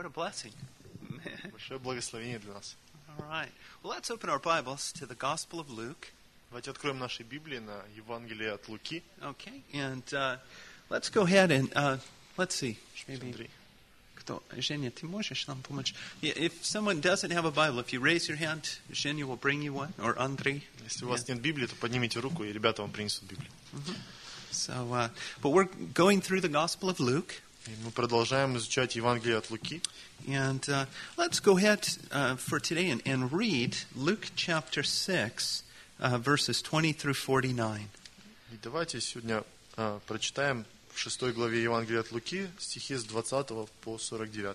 what a blessing. Большое благословение для нас. All right. Well, let's open our Bibles to the Gospel of Luke. Давайте откроем наши Библии на Евангелие от Луки. Okay. And let's go ahead and let's see. Maybe. Андрей. Женя, ты можешь нам помочь? If someone doesn't have a Bible, if you raise your hand, Женя will bring you one, or Андрей. Если у вас нет Библии, то поднимите руку, и ребята вам принесут Библию. So, but we're going through the Gospel of Luke. И мы продолжаем изучать Евангелие от Луки. And let's go ahead for today and read Luke chapter 6, verses 20 through 49. И давайте сегодня прочитаем в 6 главе Евангелия от Луки стихи с 20 по 49.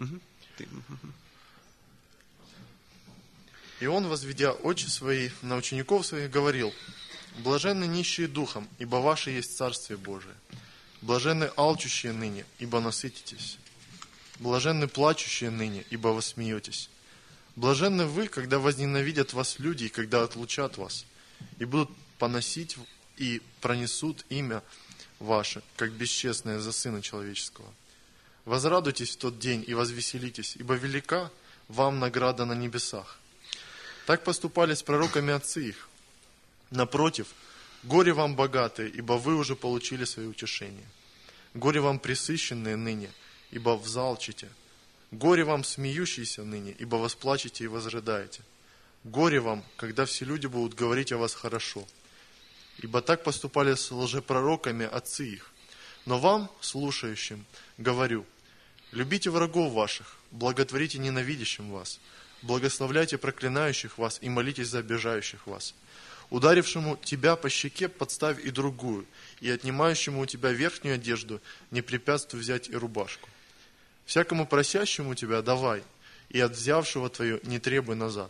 «И он, возведя очи свои на учеников своих, говорил: блаженны нищие духом, ибо ваше есть Царствие Божие. Блаженны алчущие ныне, ибо насытитесь. Блаженны плачущие ныне, ибо вы смеетесь. Блаженны вы, когда возненавидят вас люди, и когда отлучат вас, и будут поносить и пронесут имя ваше, как бесчестное за Сына Человеческого. Возрадуйтесь в тот день и возвеселитесь, ибо велика вам награда на небесах. Так поступали с пророками отцы их. Напротив, горе вам богатые, ибо вы уже получили свое утешение. Горе вам пресыщенные ныне, ибо взалчите. Горе вам смеющиеся ныне, ибо восплачете и возрыдаете. Горе вам, когда все люди будут говорить о вас хорошо. Ибо так поступали с лжепророками отцы их. Но вам, слушающим, говорю: любите врагов ваших, благотворите ненавидящим вас, благословляйте проклинающих вас и молитесь за обижающих вас. Ударившему тебя по щеке подставь и другую, и отнимающему у тебя верхнюю одежду не препятствуй взять и рубашку. Всякому просящему тебя давай, и от взявшего твое не требуй назад.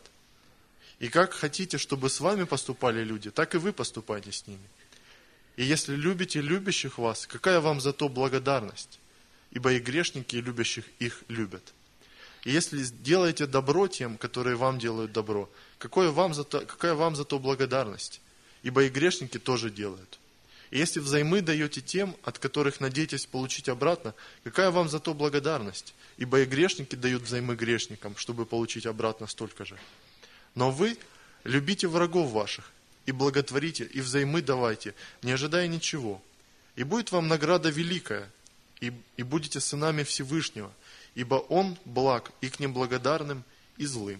И как хотите, чтобы с вами поступали люди, так и вы поступайте с ними. И если любите любящих вас, какая вам за то благодарность? Ибо и грешники любящих их любят. И если делаете добро тем, которые вам делают добро, какая вам за то благодарность? Ибо и грешники тоже делают. И если взаймы даете тем, от которых надеетесь получить обратно, какая вам за то благодарность? Ибо и грешники дают взаймы грешникам, чтобы получить обратно столько же. Но вы любите врагов ваших, и благотворите, и взаймы давайте, не ожидая ничего. И будет вам награда великая, и будете сынами Всевышнего, ибо Он благ и к неблагодарным, и злым.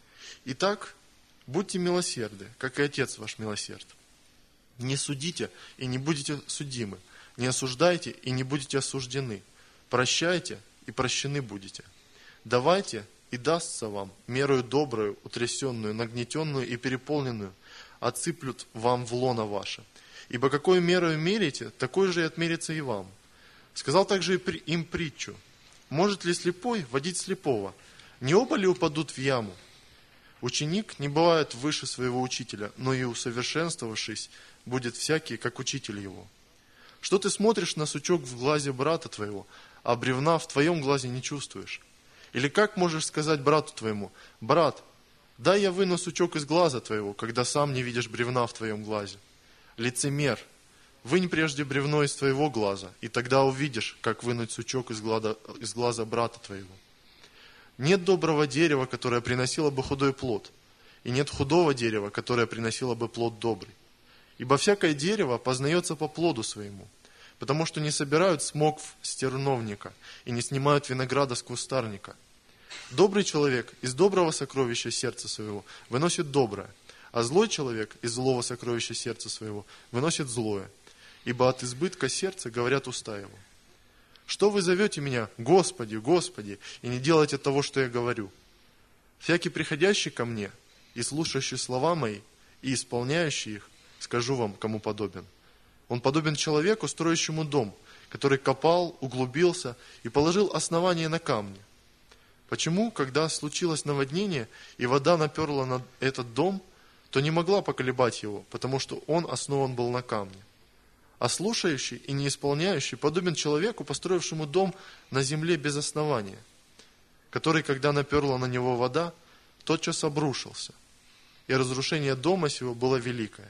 Итак, будьте милосерды, как и Отец ваш милосерд. Не судите, и не будете судимы. Не осуждайте, и не будете осуждены. Прощайте, и прощены будете. Давайте, и дастся вам мерою добрую, утрясенную, нагнетенную и переполненную, отсыплют вам в лоно ваше. Ибо какой мерою мерите, такой же и отмерится и вам. Сказал также им притчу: может ли слепой водить слепого? Не оба ли упадут в яму? Ученик не бывает выше своего учителя, но и усовершенствовавшись, будет всякий, как учитель его. Что ты смотришь на сучок в глазе брата твоего, а бревна в твоем глазе не чувствуешь? Или как можешь сказать брату твоему: брат, дай я выну сучок из глаза твоего, когда сам не видишь бревна в твоем глазе? Лицемер, вынь прежде бревно из твоего глаза, и тогда увидишь, как вынуть сучок из глаза брата твоего. Нет доброго дерева, которое приносило бы худой плод, и нет худого дерева, которое приносило бы плод добрый. Ибо всякое дерево познается по плоду своему, потому что не собирают смокв с терновника и не снимают винограда с кустарника. Добрый человек из доброго сокровища сердца своего выносит доброе, а злой человек из злого сокровища сердца своего выносит злое. Ибо от избытка сердца говорят уста его. Что вы зовете меня: Господи, Господи, и не делаете того, что я говорю? Всякий приходящий ко мне и слушающий слова мои, и исполняющий их, скажу вам, кому подобен. Он подобен человеку, строящему дом, который копал, углубился и положил основание на камне. Почему, когда случилось наводнение, и вода наперла на этот дом, то не могла поколебать его, потому что он основан был на камне? А слушающий и не исполняющий подобен человеку, построившему дом на земле без основания, который, когда наперла на него вода, тотчас обрушился, и разрушение дома сего было великое.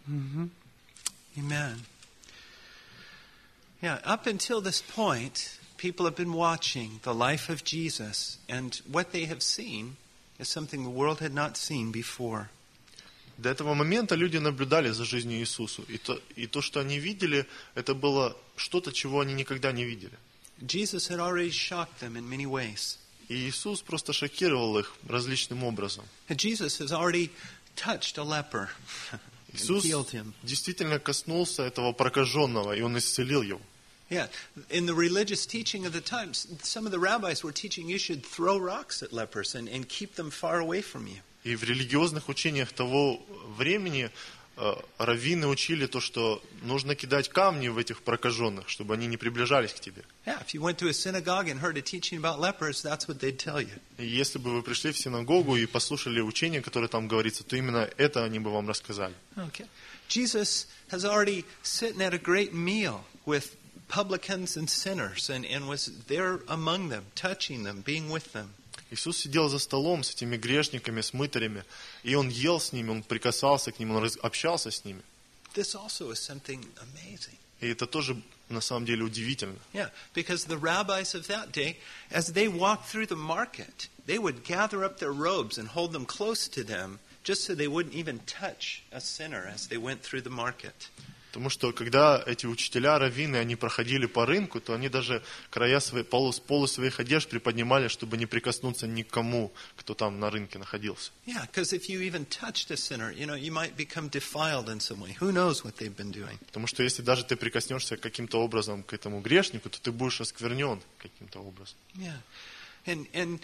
Amen. Yeah, up until this point, people have been watching the life of Jesus, and what they have seen is something the world had not seen before. До этого момента люди наблюдали за жизнью Иисуса. И то, что они видели, это было что-то, чего они никогда не видели. Jesus had already shocked them in many ways. И Иисус просто шокировал их различным образом. And Jesus has already touched a leper and Иисус healed him. действительно коснулся этого прокаженного, и Он исцелил его. Yeah, in the religious teaching of the times, some of the rabbis were teaching you should throw rocks at lepers and keep them far away from you. И в религиозных учениях того времени раввины учили то, что нужно кидать камни в этих прокаженных, чтобы они не приближались к тебе. Yeah, if you went to a synagogue and heard a teaching about lepers, that's what they'd tell you. И если бы вы пришли в синагогу и послушали учение, которое там говорится, то именно это они бы вам рассказали. Okay. Jesus has already sitting at a great meal with publicans and sinners and was there among them, touching them, being with them. Иисус сидел за столом с этими грешниками, с мытарями, и Он ел с ними, Он прикасался к ним, Он общался с ними. This also is something amazing. И это тоже на самом деле удивительно. Yeah, because the rabbis of that day, as they walked through the market, they would gather up their robes and hold them close to them, just so they wouldn't even touch a sinner as they went through the market. Потому что когда эти учителя, раввины, они проходили по рынку, то они даже края полу своих одежд приподнимали, чтобы не прикоснуться никому, кто там на рынке находился. Yeah, because if you even touched a sinner, you might become defiled in some way. Who knows what they've been doing? Потому что если даже ты прикоснешься каким-то образом к этому грешнику, то ты будешь осквернен каким-то образом. Yeah, and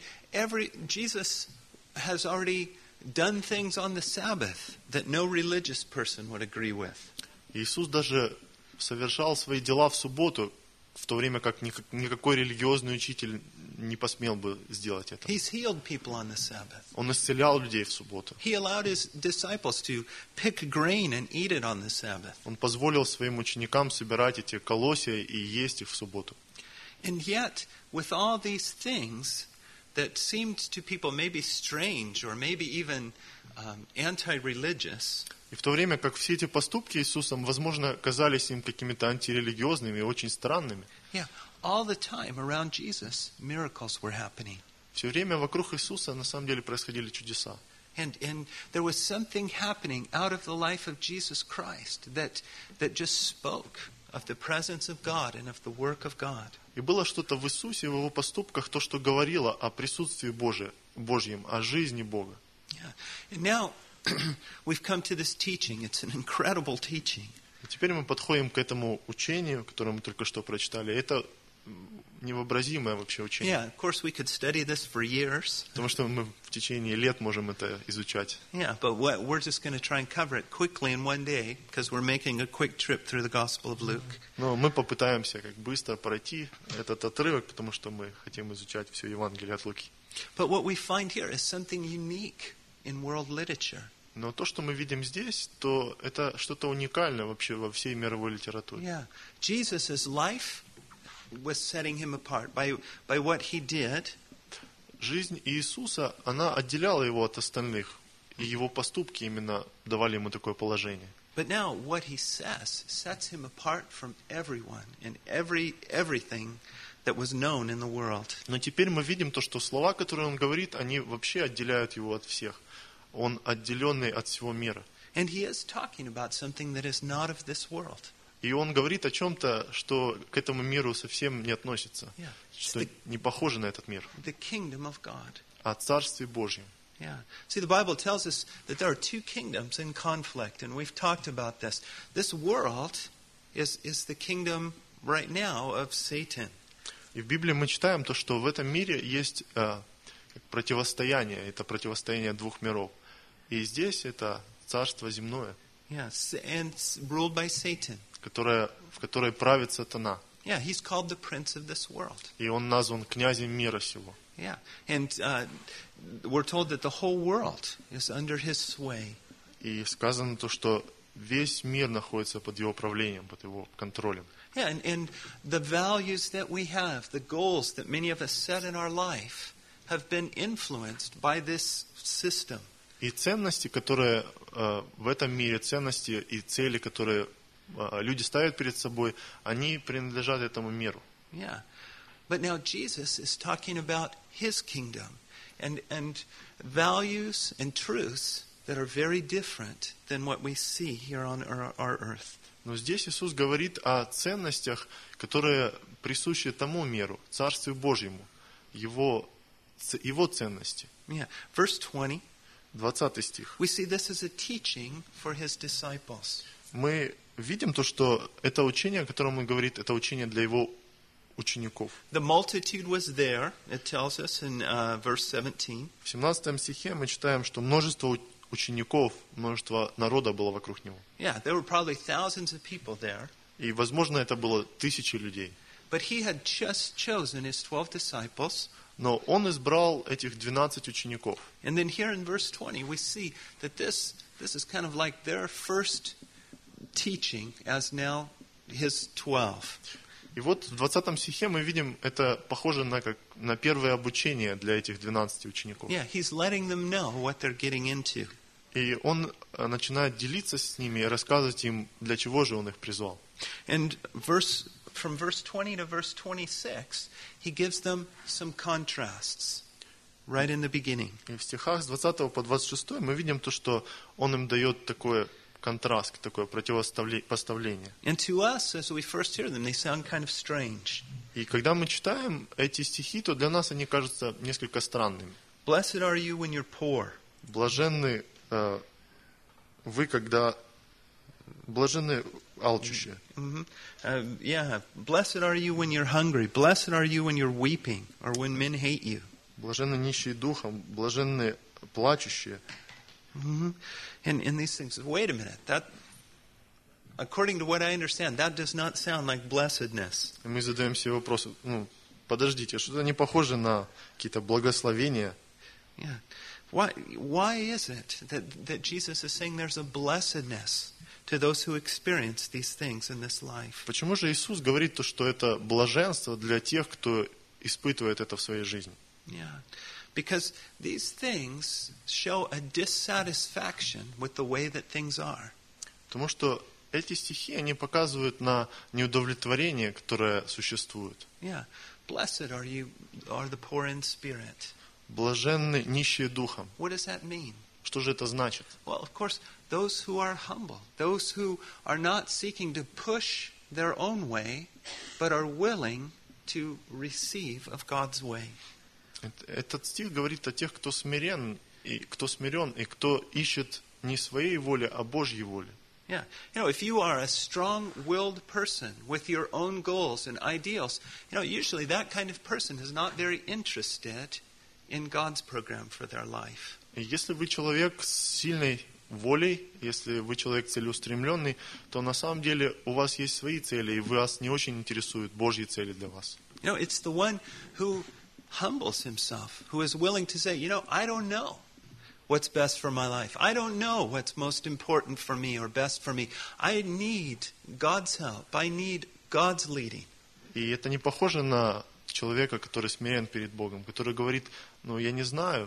Jesus has already done things on the Sabbath that no religious person would agree with. Иисус даже совершал свои дела в субботу, в то время как никакой религиозный учитель не посмел бы сделать это. He's healed people on the Sabbath. Он исцелял людей в субботу. He allowed his disciples to pick grain and eat it on the Sabbath. Он позволил своим ученикам собирать эти колосья и есть их в субботу. And yet, with all these things that seemed to people maybe strange or maybe even anti-religious, И в то время как все эти поступки Иисусом, возможно, казались им какими-то антирелигиозными и очень странными, yeah, all the time around Jesus, miracles were happening. все время вокруг Иисуса на самом деле происходили чудеса. And there was something happening out of the life of Jesus Christ that just spoke of the presence of God and of the work of God. И было что-то в Иисусе, в Его поступках, то, что говорило о присутствии Божьем, о жизни Бога. Yeah. And now we've come to this teaching. It's an incredible teaching. И теперь мы подходим к этому учению, которое мы только что прочитали. Это невообразимое вообще учение. Yeah, of course we could study this for years. Потому что мы в течение лет можем это изучать. Yeah, but we're just going to try and cover it quickly in one day because we're making a quick trip through the Gospel of Luke. Но мы попытаемся как быстро пройти этот отрывок, потому что мы хотим изучать все Евангелие от Луки. But what we find here is something unique in world literature. Но то, что мы видим здесь, то это что-то уникальное вообще во всей мировой литературе. Yeah, Jesus' life was setting him apart by what he did. Жизнь Иисуса, она отделяла его от остальных, и его поступки именно давали ему такое положение. But now what he says sets him apart from everyone and everything that was known in the world. Но теперь мы видим то, что слова, которые он говорит, они вообще отделяют его от всех. Он отделенный от всего мира. And he is talking about something that is not of this world. И он говорит о чем-то, что к этому миру совсем не относится, Yeah. что не похоже на этот мир, The kingdom of God. о Царстве Божьем. Yeah. See, the Bible tells us that there are two kingdoms in conflict, and we've talked about this. This world is the kingdom right now of Satan. И в Библии мы читаем то, что в этом мире есть противостояние, это противостояние двух миров. И здесь это царство земное, Yes, and it's ruled by Satan. в которой правит сатана. Yeah, he's called the prince of this world. И он назван князем мира сего. Yeah, and we're told that the whole world is under his sway. И сказано то, что весь мир находится под его правлением, под его контролем. Yeah, and the values that we have, the goals that many of us set in our life, have been influenced by this system. И ценности, которые в этом мире, ценности и цели, которые люди ставят перед собой, они принадлежат этому миру. Yeah. But now Jesus is talking about his kingdom and values and truths that are very different than what we see here on our earth. Но здесь Иисус говорит о ценностях, которые присущи тому миру, Царствию Божьему, его ценности. Yeah. Verse 20, 20 стих. we see this as a teaching for his disciples. Мы видим то, что это учение, о котором он говорит, это учение для его учеников. The multitude was there, it tells us in verse 17. В 17 стихе мы читаем, что множество учеников, множество народа было вокруг него. Yeah, there were probably thousands of people there. И, возможно, это было тысячи людей. But he had just chosen his 12 disciples. Но он избрал этих 12 учеников. And then here in verse 20, we see that this is kind of like their first teaching as now his 12. И вот в 20 стихе мы видим, это похоже на первое обучение для этих 12 учеников. Yeah, he's letting them know what they're getting into. И он начинает делиться с ними и рассказывать им, для чего же он их призвал. And from verse 20 to verse 26, he gives them some contrasts right in the beginning. И в стихах с 20 по 26 мы видим то, что он им дает такой контраст, такое противопоставление. And to us, as we first hear them, they sound kind of strange. И когда мы читаем эти стихи, то для нас они кажутся несколько странными. Blessed are you when you're poor. Блаженны вы, когда блаженны алчущие. Yeah, blessed are you when you're hungry. Blessed are you when you're weeping or when men hate you. Блаженны нищие духом, блаженны плачущие. And these things, wait a minute, that, according to what I understand, that does not sound like blessedness. И мы задаем себе вопрос, подождите, что-то не похоже на какие-то благословения. Yeah. Why is it that Jesus is saying there's a blessedness to those who experience these things in this life? Почему же Иисус говорит то, что это блаженство для тех, кто испытывает это в своей жизни? Yeah. Because these things show a dissatisfaction with the way that things are. Потому что эти стихи, они показывают на неудовлетворение, которое существует. Yeah. Blessed are you, are the poor in spirit. Блаженны нищие духом. What does that mean? Что же это значит? Well, of course, those who are humble, those who are not seeking to push their own way, but are willing to receive of God's way. Этот стих говорит о тех, кто смирен, и кто ищет не своей воли, а Божьей воли. Yeah. If you are a strong-willed person with your own goals and ideals, usually that kind of person is not very interested in God's program for their life. И если вы человек с сильной волей, если вы человек целеустремленный, то на самом деле у вас есть свои цели, и вас не очень интересуют Божьи цели для вас. It's the one who humbles himself, who is willing to say, I don't know what's best for my life. I don't know what's most important for me or best for me. I need God's help. I need God's leading. И это не похоже на человека, который смирен перед Богом, который говорит, я не знаю,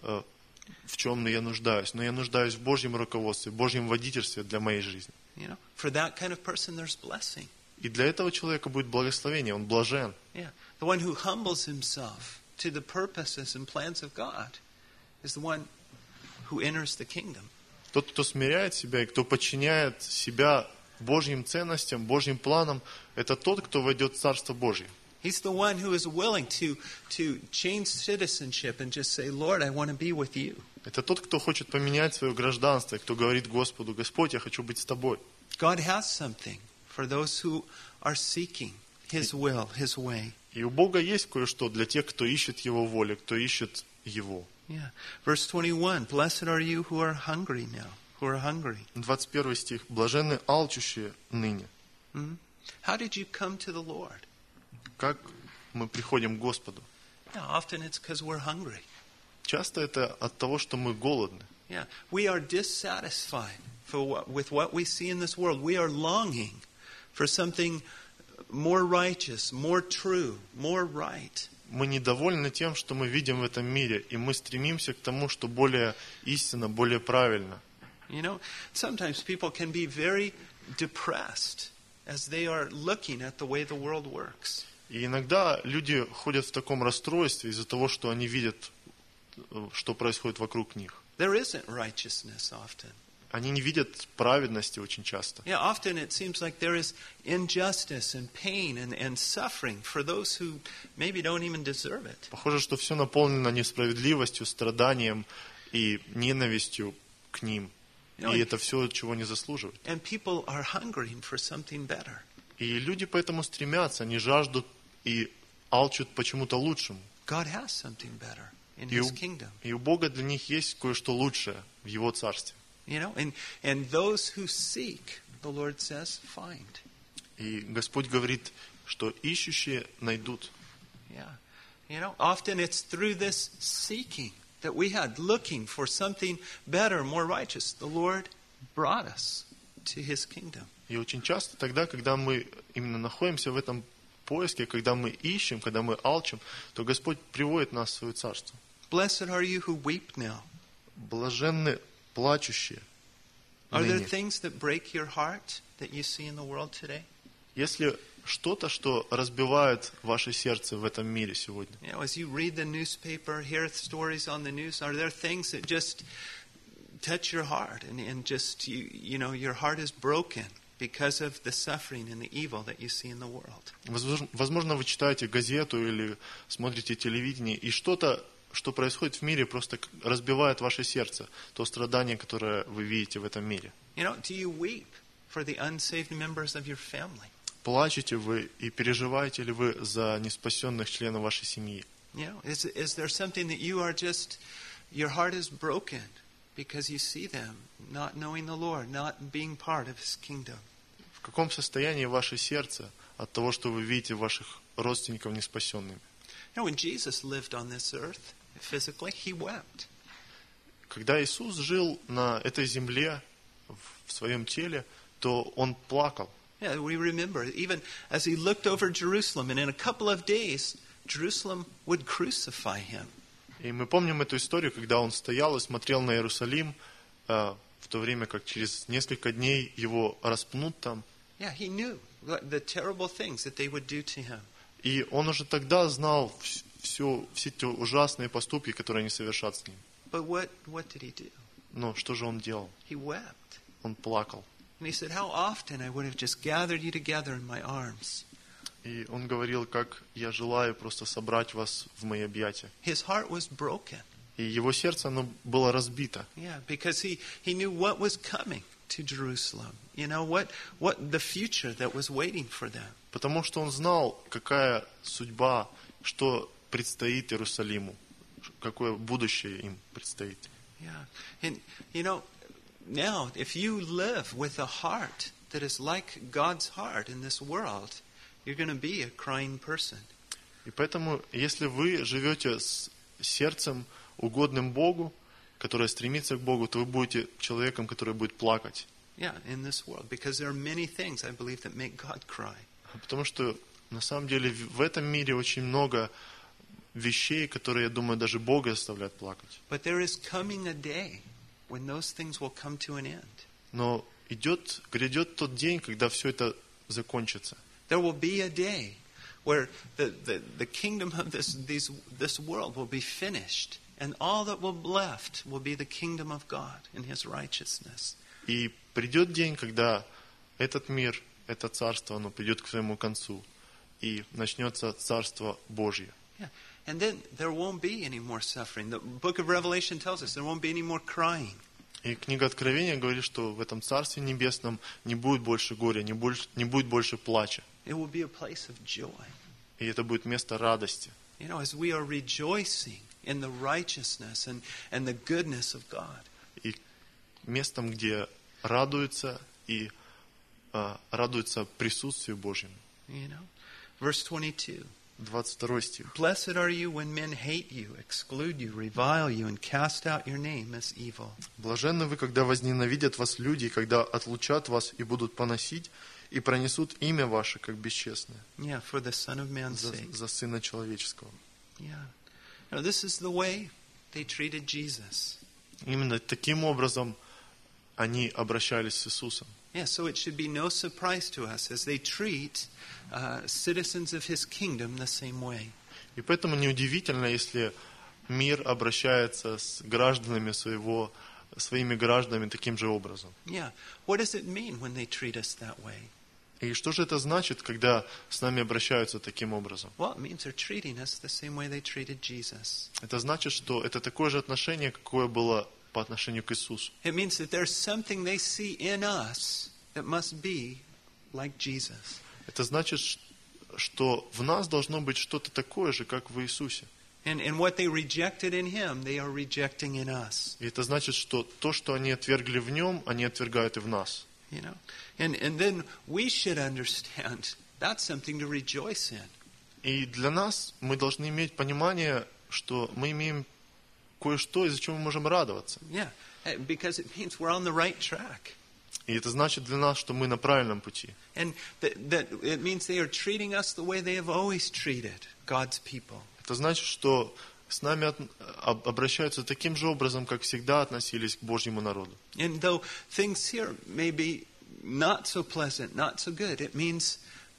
в чем я нуждаюсь, но я нуждаюсь в Божьем руководстве, в Божьем водительстве для моей жизни. For that kind of person, there's blessing. И для этого человека будет благословение, он блажен. Yeah. The one who humbles himself to the purposes and plans of God is the one who enters the kingdom. Тот, кто смиряет себя и кто подчиняет себя Божьим ценностям, Божьим планам, это тот, кто войдет в Царство Божье. He's the one who is willing to change citizenship and just say, Lord, I want to be with you. Это тот, кто хочет поменять свое гражданство, кто говорит Господу, Господь, я хочу быть с тобой. God has something for those who are seeking His will, His way. И у Бога есть кое-что для тех, кто ищет Его воли, кто ищет Его. Yeah. Verse 21, blessed are you who are hungry now, who are hungry. 21 стих. Блаженны алчущие ныне. How did you come to the Lord? Как мы приходим к Господу? Yeah, often it's because we're hungry. Часто это от того, что мы голодны. Yeah, we are dissatisfied with what we see in this world. We are longing for something more righteous, more true, more right. Мы недовольны тем, что мы видим в этом мире, и мы стремимся к тому, что более истинно, более правильно. Sometimes people can be very depressed as they are looking at the way the world works. И иногда люди ходят в таком расстройстве из-за того, что они видят, что происходит вокруг них. There isn't righteousness often. Они не видят праведности очень часто. Yeah, often it seems like there is injustice and pain and suffering for those who maybe don't even deserve it. Похоже, что все наполнено несправедливостью, страданием и ненавистью к ним. И это все, чего не заслуживают. And people are hungering for something better. И люди поэтому стремятся, они жаждут и алчут почему-то лучшему. God has something better in His kingdom. И у Бога для них есть кое-что лучшее в Его Царстве. You know, and those who seek, the Lord says, find. И Господь говорит, что ищущие найдут. Yeah. You know, often it's through this seeking that we had, looking for something better, more righteous. The Lord brought us to His kingdom. И очень часто тогда, когда мы именно находимся в этом поиске, когда мы ищем, когда мы алчим, то Господь приводит нас в Свое Царство. Blessed are you who weep now. Блаженны плачущие. Are there ныне. things that break your heart that you see in the world today? Если что-то, что разбивает ваше сердце в этом мире сегодня, You know, as you read the newspaper, hear stories on the news, are there things that just touch your heart and just, you know, your heart is broken because of the suffering and the evil that you see in the world? возможно, вы читаете газету или смотрите телевидение, и что-то, что происходит в мире, просто разбивает ваше сердце, то страдание, которое вы видите в этом мире. You know, do you weep for the unsaved members of your family? Плачете вы и переживаете ли вы за неспасенных членов вашей семьи? You know, is there something that you are just, your heart is broken because you see them not knowing the Lord, not being part of His kingdom? В каком состоянии ваше сердце от того, что вы видите ваших родственников неспасенными? You know, when Jesus lived on this earth, physically, He wept. Когда Иисус жил на этой земле, в своем теле, то Он плакал. Yeah, we remember, even as He looked over Jerusalem, and in a couple of days, Jerusalem would crucify Him. И мы помним эту историю, когда Он стоял и смотрел на Иерусалим, в то время как через несколько дней Его распнут там. Yeah, He knew the terrible things that they would do to Him. И Он уже тогда знал все те ужасные поступки, которые они совершат с Ним. But what did He do? Но что же Он делал? He wept. Он плакал. And He said, how often I would have just gathered you together in my arms. И Он говорил, как я желаю просто собрать вас в мои объятия. His heart was broken. И его сердце, оно было разбито. Yeah, because he knew what was coming to Jerusalem. You know, what the future that was waiting for them. Потому что он знал, какая судьба, что предстоит Иерусалиму, какое будущее им предстоит. Yeah. And, you know, now, if you live with a heart that is like God's heart in this world, you're going to be a crying person. И поэтому, если вы живете с сердцем, угодным Богу, которое стремится к Богу, то вы будете человеком, который будет плакать. Yeah, in this world. Because there are many things, I believe, that make God cry. Потому что, на самом деле, в этом мире очень много вещей, которые, я думаю, даже Бога заставляют плакать. But there is coming a day when those things will come to an end. Но грядет тот день, когда все это закончится. There will be a day where the kingdom of this world will be finished, and all that will be left will be the kingdom of God and His righteousness. И придет день, когда этот мир, это царство, оно придет к своему концу, и начнется Царство Божье. Yeah. And then there won't be any more suffering. The book of Revelation tells us there won't be any more crying. И книга Откровения говорит, что в этом Царстве Небесном не будет больше горя, не будет больше плача. It will be a place of joy. И это будет место радости. You know, as we are rejoicing in the righteousness and the goodness of God. И местом, где радуются и радуются присутствию Божьему. You know, verse 22. 22 стих. Blessed are you when men hate you, exclude you, revile you, and cast out your name as evil. Блаженны вы, когда возненавидят вас люди, когда отлучат вас и будут поносить, и пронесут имя ваше, как бесчестное, Yeah, for the Son of Man's sake. за Сына Человеческого. Yeah. You know, this is the way they treated Jesus. Именно таким образом они обращались с Иисусом. Yeah, so it should be no surprise to us as they treat citizens of his kingdom the same way. И поэтому неудивительно, если мир обращается с гражданами своими гражданами таким же образом. Yeah, what does it mean when they treat us that way? И что же это значит, когда с нами обращаются таким образом? Well, it means they're treating us the same way they treated Jesus. Это значит, что это такое же отношение, какое было по отношению к Иисусу. It means that there's something they see in us that must be like Jesus. Это значит, что в нас должно быть что-то такое же, как в Иисусе. And what they rejected in him, they are rejecting in us. И это значит, что то, что они отвергли в нем, они отвергают и в нас. You know, and then we should understand that's something to rejoice in. И для нас мы должны иметь понимание, что мы имеем кое-что, из-за чего мы можем радоваться. Yeah, because it means we're on the right track. И это значит для нас, что мы на правильном пути. And that it means they are treating us the way they have always treated God's people. Это значит, что с нами обращаются таким же образом, как всегда относились к Божьему народу. And though things here may be not so pleasant, not so good, it means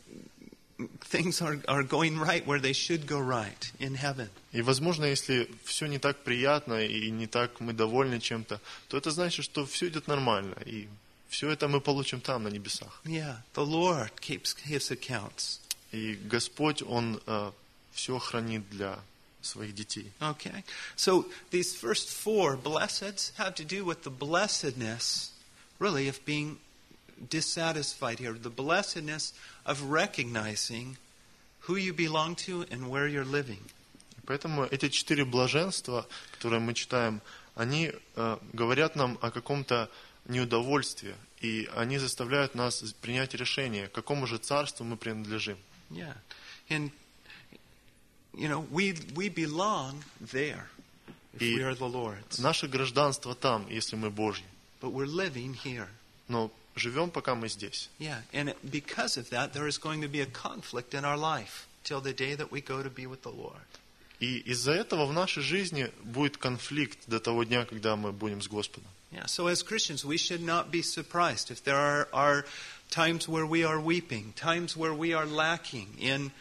things are going right where they should go right in heaven. И, возможно, если все не так приятно и не так мы довольны чем-то, то это значит, что все идет нормально. И все это мы получим там, на небесах. Yeah, the Lord keeps his accounts. И Господь, Он все хранит для своих детей. Okay, so these first four blesseds have to do with the blessedness, really, of being dissatisfied here. The blessedness of recognizing who you belong to and where you're living. Поэтому эти 4 блаженства, которые мы читаем, они говорят нам о каком-то неудовольствии, и они заставляют нас принять решение, к какому же царству мы принадлежим. Yeah, and you know, we belong there if we are the Lord's. Наше гражданство там, если мы Божьи. But we're living here. Но живем, пока мы здесь. Yeah, and because of that, there is going to be a conflict in our life till the day that we go to be with the Lord. И из-за этого в нашей жизни будет конфликт до того дня, когда мы будем с Господом. Yeah, so as Christians, we should not be surprised if there are times where we are weeping, times where we are lacking in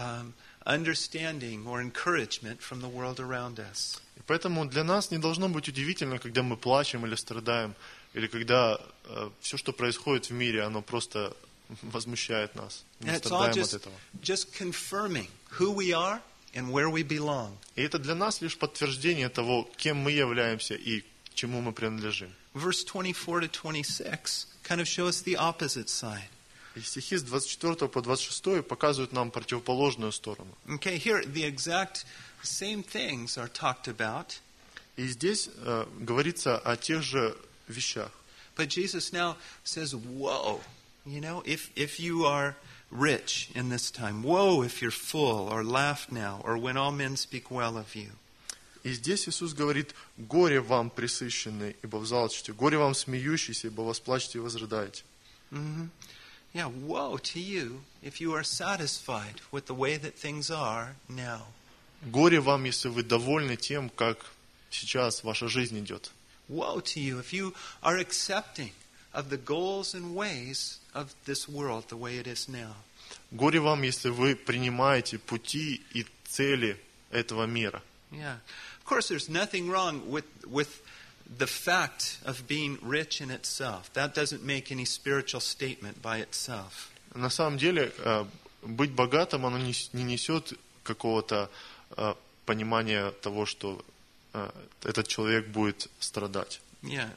understanding or encouragement from the world around us. И поэтому для нас не должно быть удивительно, когда мы плачем или страдаем, или когда все, что происходит в мире, оно просто возмущает нас. Мы страдаем от этого. Just confirming who we are and where we belong. И это для нас лишь подтверждение того, кем мы являемся и к чему мы принадлежим. Verse 24 to 26 kind of show us the opposite side. И стихи с 24 по 26 показывают нам противоположную сторону. Okay, here the exact same things are talked about. И здесь говорится о тех же вещах. But Jesus now says, woe, you know, if you are rich in this time, woe if you're full, or laugh now, or when all men speak well of you. И здесь Иисус говорит: горе вам, пресыщенные, ибо взалчите, горе вам, смеющиеся, ибо восплачете и возрыдаете. Mm-hmm. Yeah, woe to you if you are satisfied with the way that things are now. Горе вам, если вы довольны тем, как сейчас ваша жизнь идет. Woe to you if you are accepting of the goals and ways of this world the way it is now. Горе вам, если вы принимаете пути и цели этого мира. Yeah. Of course, there's nothing wrong with the fact of being rich in itself. That doesn't make any spiritual statement by itself. На самом деле, быть богатым, оно не несет какого-то понимания того, что этот человек будет страдать. Yeah,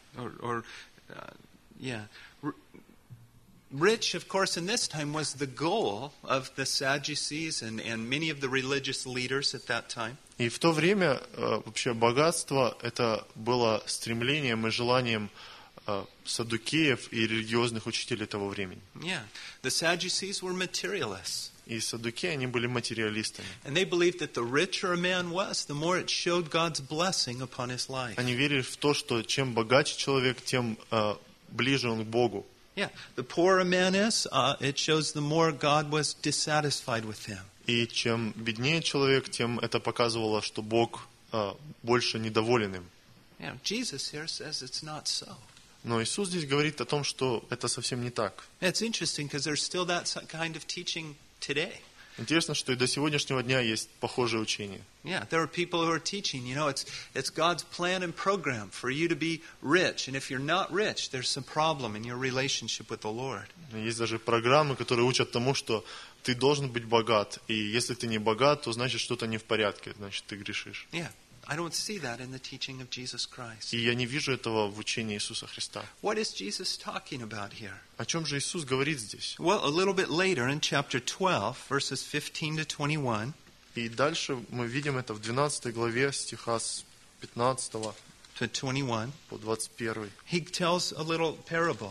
yeah. Rich, of course, in this time was the goal of the Sadducees and many of the religious leaders at that time. И в то время вообще богатство это было стремлением и желанием саддукеев и религиозных учителей того времени. Yeah, the Sadducees were materialists. И саддукеи, они были материалистами. And they believed that the richer a man was, the more it showed God's blessing upon his life. Они верили в то, что чем богаче человек, тем ближе он к Богу. Yeah, the poorer a man is, it shows the more God was dissatisfied with him. И чем беднее человек, тем это показывало, что Бог больше недоволен им. Yeah, Jesus here says it's not so. Но Иисус здесь говорит о том, что это совсем не так. It's interesting because there's still that kind of teaching today. Интересно, что и до сегодняшнего дня есть похожее учение. Yeah, there are people who are teaching, it's God's plan and program for you to be rich. And if you're not rich, there's some problem in your relationship with the Lord. Есть даже программы, которые учат тому, что ты должен быть богат. И если ты не богат, то значит что-то не в порядке, значит ты грешишь. Yeah, I don't see that in the teaching of Jesus Christ. И я не вижу этого в учении Иисуса Христа. What is Jesus talking about here? О чем же Иисус говорит здесь? Well, a little bit later in chapter 12, verses 15 to 21, И дальше мы видим это в 12 главе стиха с 15 to 21, по 21. he tells a little parable.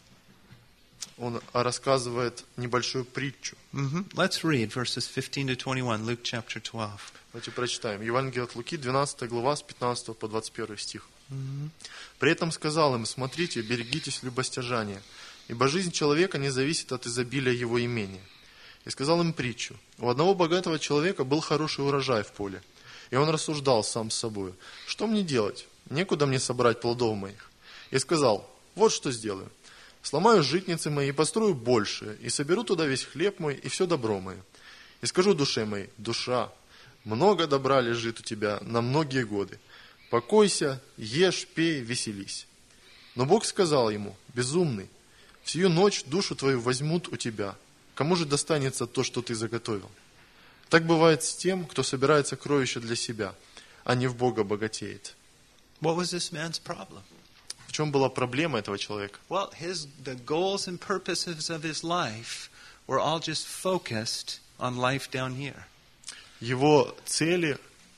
Он рассказывает небольшую притчу. Let's read verses 15 to 21, Luke chapter 12. Давайте прочитаем. Евангелие от Луки, 12 глава, с 15 по 21 стих. «При этом сказал им: смотрите, берегитесь любостяжания, ибо жизнь человека не зависит от изобилия его имения. И сказал им притчу: у одного богатого человека был хороший урожай в поле, и он рассуждал сам с собою: что мне делать? Некуда мне собрать плодов моих. И сказал: вот что сделаю. Сломаю житницы мои и построю большие, и соберу туда весь хлеб мой и все добро мое. И скажу душе моей: душа, много добра лежит у тебя на многие годы. Покойся, ешь, пей, веселись. Но Бог сказал ему: безумный, в сию ночь душу твою возьмут у тебя. Кому же достанется то, что ты заготовил? Так бывает с тем, кто собирает сокровища для себя, а не в Бога богатеет». What was this man's problem? В чем была проблема этого человека? Well, the goals and purposes of his life were all just focused on life down here. Его цели,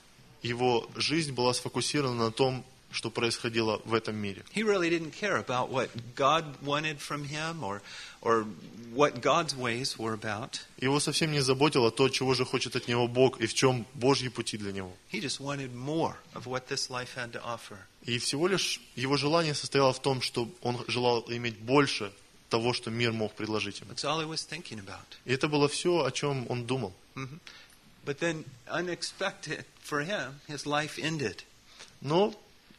его жизнь была сфокусирована на том, что происходило в этом мире. He really didn't care about what God wanted from him or what God's ways were about. Его совсем не заботило то, чего же хочет от него Бог и в чем Божьи пути для него. He just wanted more of what this life had to offer. И всего лишь его желание состояло в том, что он желал иметь больше того, что мир мог предложить ему. That's all he was thinking about. И это было все, о чем он думал. But then, unexpected for him, his life ended. Но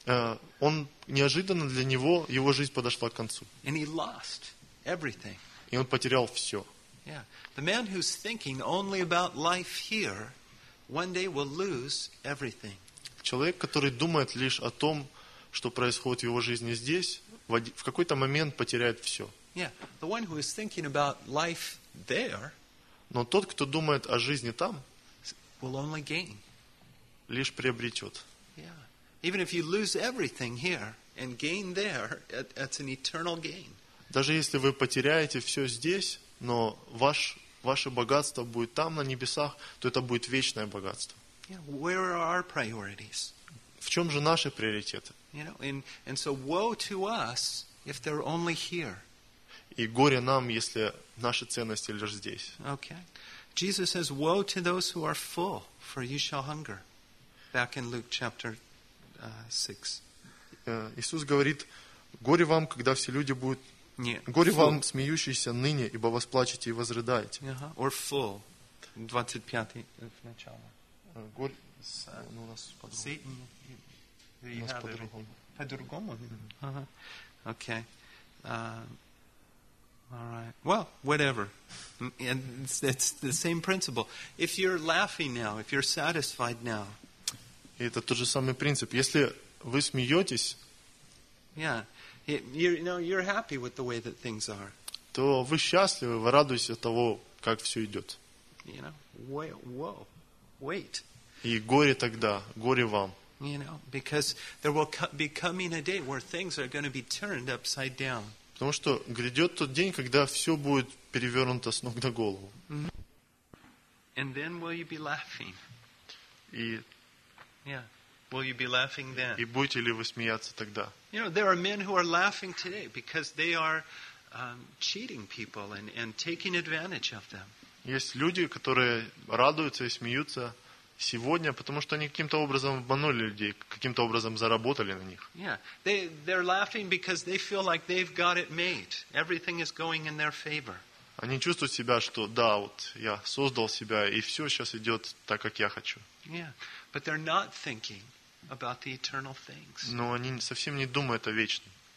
он неожиданно для него, его жизнь подошла к концу. And he lost everything. И он потерял все. Yeah. The man who's thinking only about life here, one day will lose everything. Человек, который думает лишь о том, что происходит в его жизни здесь, в какой-то момент потеряет все. Yeah. The one who is thinking about life there Но тот, кто думает о жизни там, will only gain. лишь приобретет. Yeah. Even if you lose everything here and gain there, it's an eternal gain. Даже если вы потеряете все здесь, но ваше богатство будет там, на небесах, то это будет вечное богатство. Yeah. Where are our priorities? В чем же наши приоритеты? And so woe to us if they're only here. И горе нам, если наши ценности лишь здесь. Okay. Jesus says, woe to those who are full, for you shall hunger. Back in Luke chapter 6. Иисус говорит: горе вам, когда все люди будут... Горе вам, смеющиеся ныне, ибо восплачете и возрыдаете. Or full. 25 начало. Горе... у нас по-другому. У нас по-другому. По-другому? Okay. All right. Well, whatever. And it's the same principle. If you're laughing now, if you're satisfied now. И это тот же самый принцип. Если вы смеетесь, yeah, you're happy with the way that things are. То вы счастливы, вы радуетесь от того, как все идет. Wait. И горе тогда, горе вам. Because there will be coming a day where things are going to be turned upside down. Потому что грядет тот день, когда все будет перевернуто с ног на голову. And then will you be laughing? И will you be laughing then? И будете ли вы смеяться тогда? There are men who are laughing today because they are cheating people and taking advantage of them. Есть люди, которые радуются и смеются сегодня, потому что они каким-то образом обманули людей, каким-то образом заработали на них. Yeah, they're laughing because they feel like they've got it made. Everything is going in their favor. Они чувствуют себя, что да, вот я создал себя, и все сейчас идет так, как я хочу. Yeah, but they're not thinking about the eternal things. Но они совсем не думают о вечном.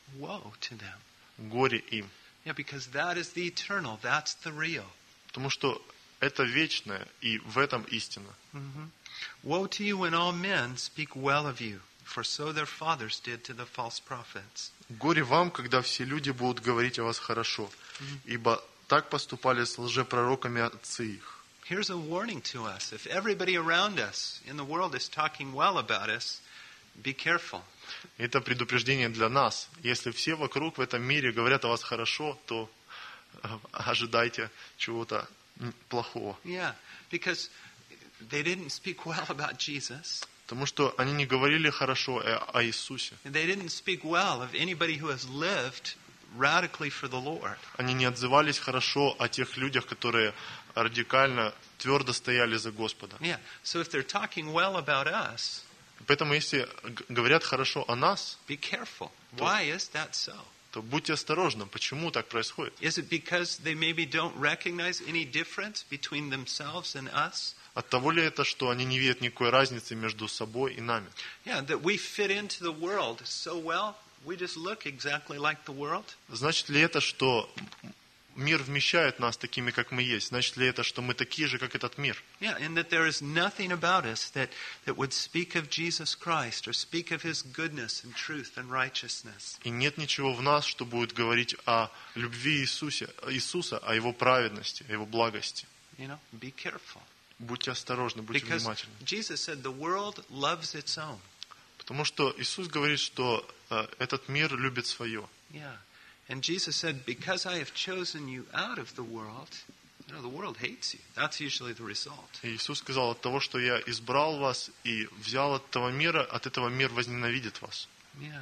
woe to them. Горе им. Yeah, because that is the eternal, that's the real. Потому что это вечное, и в этом истина. Woe to you when all men speak well of you, for so their fathers did to the false prophets. Горе вам, когда все люди будут говорить о вас хорошо, ибо так поступали с лжепророками отцы их. Here's a warning to us. If everybody around us in the world is talking well about us, be careful. Это предупреждение для нас. Если все вокруг в этом мире говорят о вас хорошо, то ожидайте чего-то плохого. Yeah, because they didn't speak well about Jesus. Потому что они не говорили хорошо о Иисусе. They didn't speak well of anybody who has lived radically for the Lord. Они не отзывались хорошо о тех людях, которые радикально, твердо стояли за Господа. Yeah, so if they're talking well about us, Поэтому, если говорят хорошо о нас, be careful. Why is that so? то будьте осторожны. Почему так происходит? Is it because they maybe don't recognize any difference between themselves and us? От того ли это, что они не видят никакой разницы между собой и нами? Yeah, that we fit into the world so well, we just look exactly like the world? Значит ли это, что мир вмещает нас такими, как мы есть? Значит ли это, что мы такие же, как этот мир? Yeah, and that there is nothing about us that would speak of Jesus Christ or speak of His goodness and truth and righteousness. И нет ничего в нас, что будет говорить о любви Иисуса, о Его праведности, о Его благости. You know, be careful. Будьте осторожны, будьте Because внимательны. Jesus said the world loves its own. Потому что Иисус говорит, что этот мир любит свое. Yeah. And Jesus said, because I have chosen you out of the world, you know, the world hates you. That's usually the result. И Иисус сказал, от того, что я избрал вас и взял от этого мира, от этого мир возненавидит вас. Yeah.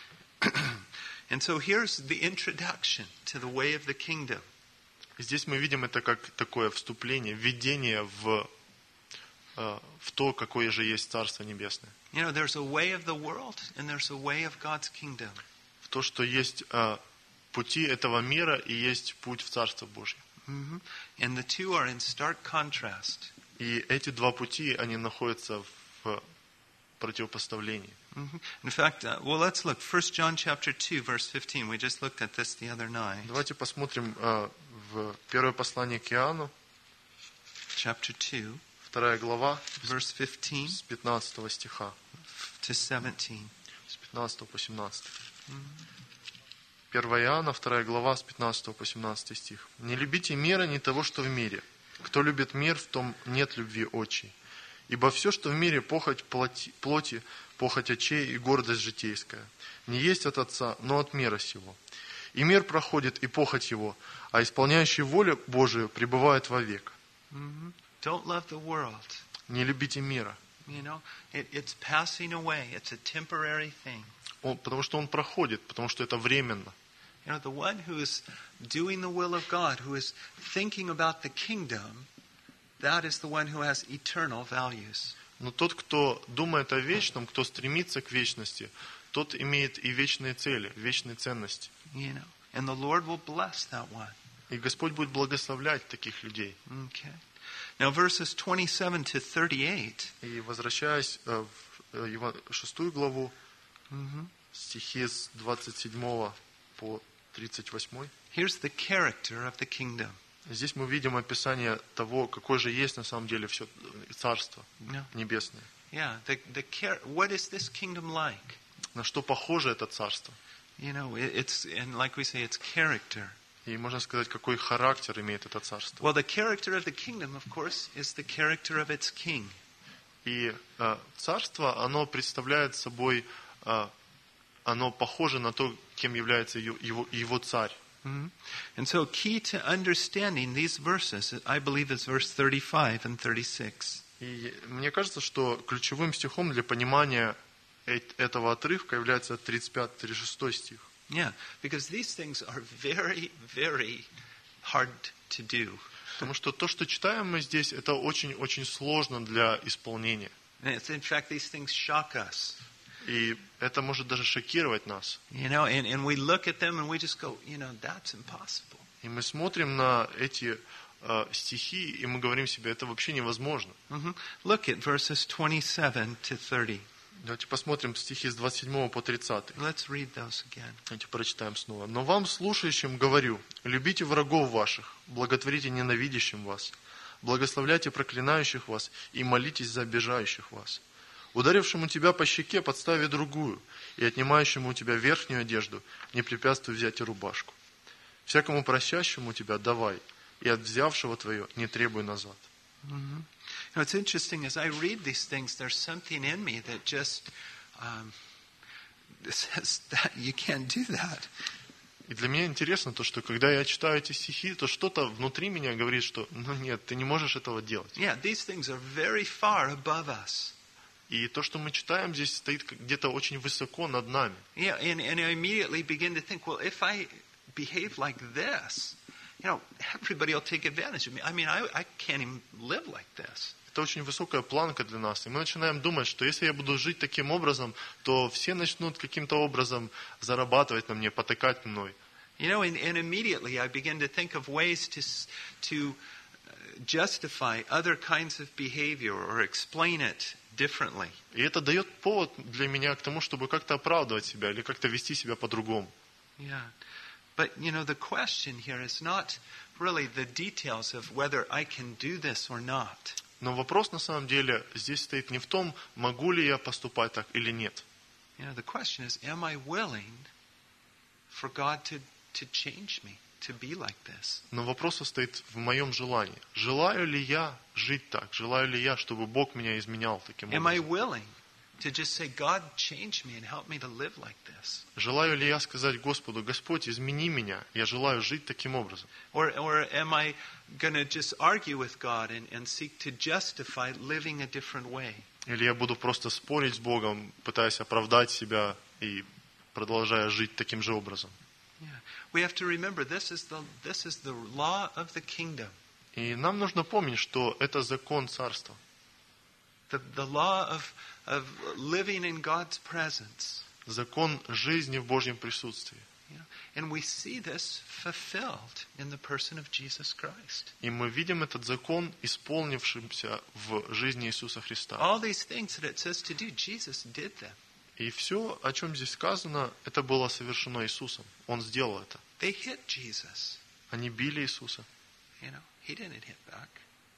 And so here's the introduction to the way of the kingdom. И здесь мы видим это как такое вступление, введение в то, какое же есть Царство Небесное. You know, there's a way of the world and there's a way of God's kingdom. В то, что есть пути этого мира и есть путь в Царство Божье. Mm-hmm. And the two are in stark contrast. И эти два пути, они находятся в противопоставлении. Mm-hmm. In fact, well, let's look. 1 John chapter 2, verse 15. We just looked at this the other night. Давайте посмотрим в первое послание к Иоанну, Chapter 2, 2 глава, verse 15 с 15 стиха, to 17. с 15 по 17. 1 Иоанна, 2 глава, с 15 по 17 стих. «Не любите мира, ни того, что в мире. Кто любит мир, в том нет любви отчей. Ибо все, что в мире, похоть плоти, похоть очей и гордость житейская, не есть от Отца, но от мира сего. И мир проходит, и похоть его, а исполняющий волю Божию пребывает вовек». Don't love the world. Не любите мира. You know, it's passing away. It's a temporary thing. Потому что он проходит, потому что это временно. You know, the one who is doing the will of God, who is thinking about the kingdom, that is the one who has eternal values. Но тот, кто думает о вечном, кто стремится к вечности, тот имеет и вечные цели, вечные ценности. You know, and the Lord will bless that one. И Господь будет благословлять таких людей. Okay. Now, verses 27 to 38. И возвращаясь в 6 главу, стихи с 27 по 38. Here's the character of the kingdom. Здесь мы видим описание того, какое же есть на самом деле все Царство Небесное. Yeah, what is this kingdom like? На что похоже это Царство? You know, it's, and like we say, it's character. И можно сказать, какой характер имеет это Царство. Well, the character of the kingdom, of course, is the character of its king. И Царство, оно представляет собой, оно похоже на то, кем является его царь. Mm-hmm. And so, key to understanding these verses, I believe, is verse 35 and 36. И мне кажется, что ключевым стихом для понимания этого отрывка является 35-36 стих. Yeah, because these things are very, very hard to do. Потому что то, что читаем мы здесь, это очень-очень сложно для исполнения. And in fact, these things shock us. И это может даже шокировать нас. You know, and we look at them and we just go, you know, that's impossible. И мы смотрим на эти стихи, и мы говорим себе, это вообще невозможно. Mm-hmm. Look at verses 27 to 30. Давайте посмотрим стихи с 27 по 30. Let's read those again. Давайте прочитаем снова. «Но вам, слушающим, говорю, любите врагов ваших, благотворите ненавидящим вас, благословляйте проклинающих вас и молитесь за обижающих вас. Ударившему тебя по щеке подстави другую, и отнимающему у тебя верхнюю одежду не препятствуй взять и рубашку. Всякому просящему тебя давай, и от взявшего твое не требуй назад». You know, it's interesting, as I read these things, there's something in me that just says that you can't do that. И для меня интересно то, что когда я читаю эти стихи, то что-то внутри меня говорит, что ну нет, ты не можешь этого делать. Yeah, these things are very far above us. И то, что мы читаем здесь, стоит где-то очень высоко над нами. Yeah, and I immediately begin to think, well, if I behave like this, you know, everybody will take advantage of me. I mean, I can't even live like this. Это очень высокая планка для нас. И мы начинаем думать, что если я буду жить таким образом, то все начнут каким-то образом зарабатывать на мне, потакать мной. You know, and immediately I begin to think of ways to justify other kinds of behavior or explain it differently. И это дает повод для меня к тому, чтобы как-то оправдывать себя или как-то вести себя по-другому. Yeah. But, you know, the question here is not really the details of whether I can do this or not. Но вопрос на самом деле здесь стоит не в том, могу ли я поступать так или нет. You know, the question is, am I willing for God to change me, to be like this? Но вопрос состоит в моем желании. Желаю ли я жить так? Желаю ли я, чтобы Бог меня изменял таким Am I образом? willing to just say, God, change me and help me to live like this? Желаю ли я сказать Господу, Господь, измени меня, я желаю жить таким образом? Or am I going to just argue with God and seek to justify living a different way? Или я буду просто спорить с Богом, пытаясь оправдать себя и продолжая жить таким же образом? Yeah. We have to remember this is the law of the kingdom. И нам нужно помнить, что это закон царства. The law of living in God's presence. Закон жизни в Божьем присутствии. You know, and we see this fulfilled in the person of Jesus Christ. И мы видим этот закон, исполнившимся в жизни Иисуса Христа. All these things that it says to do, Jesus did them. И все, о чем здесь сказано, это было совершено Иисусом. Он сделал это. They hit Jesus. Они били Иисуса. You know, he didn't hit back.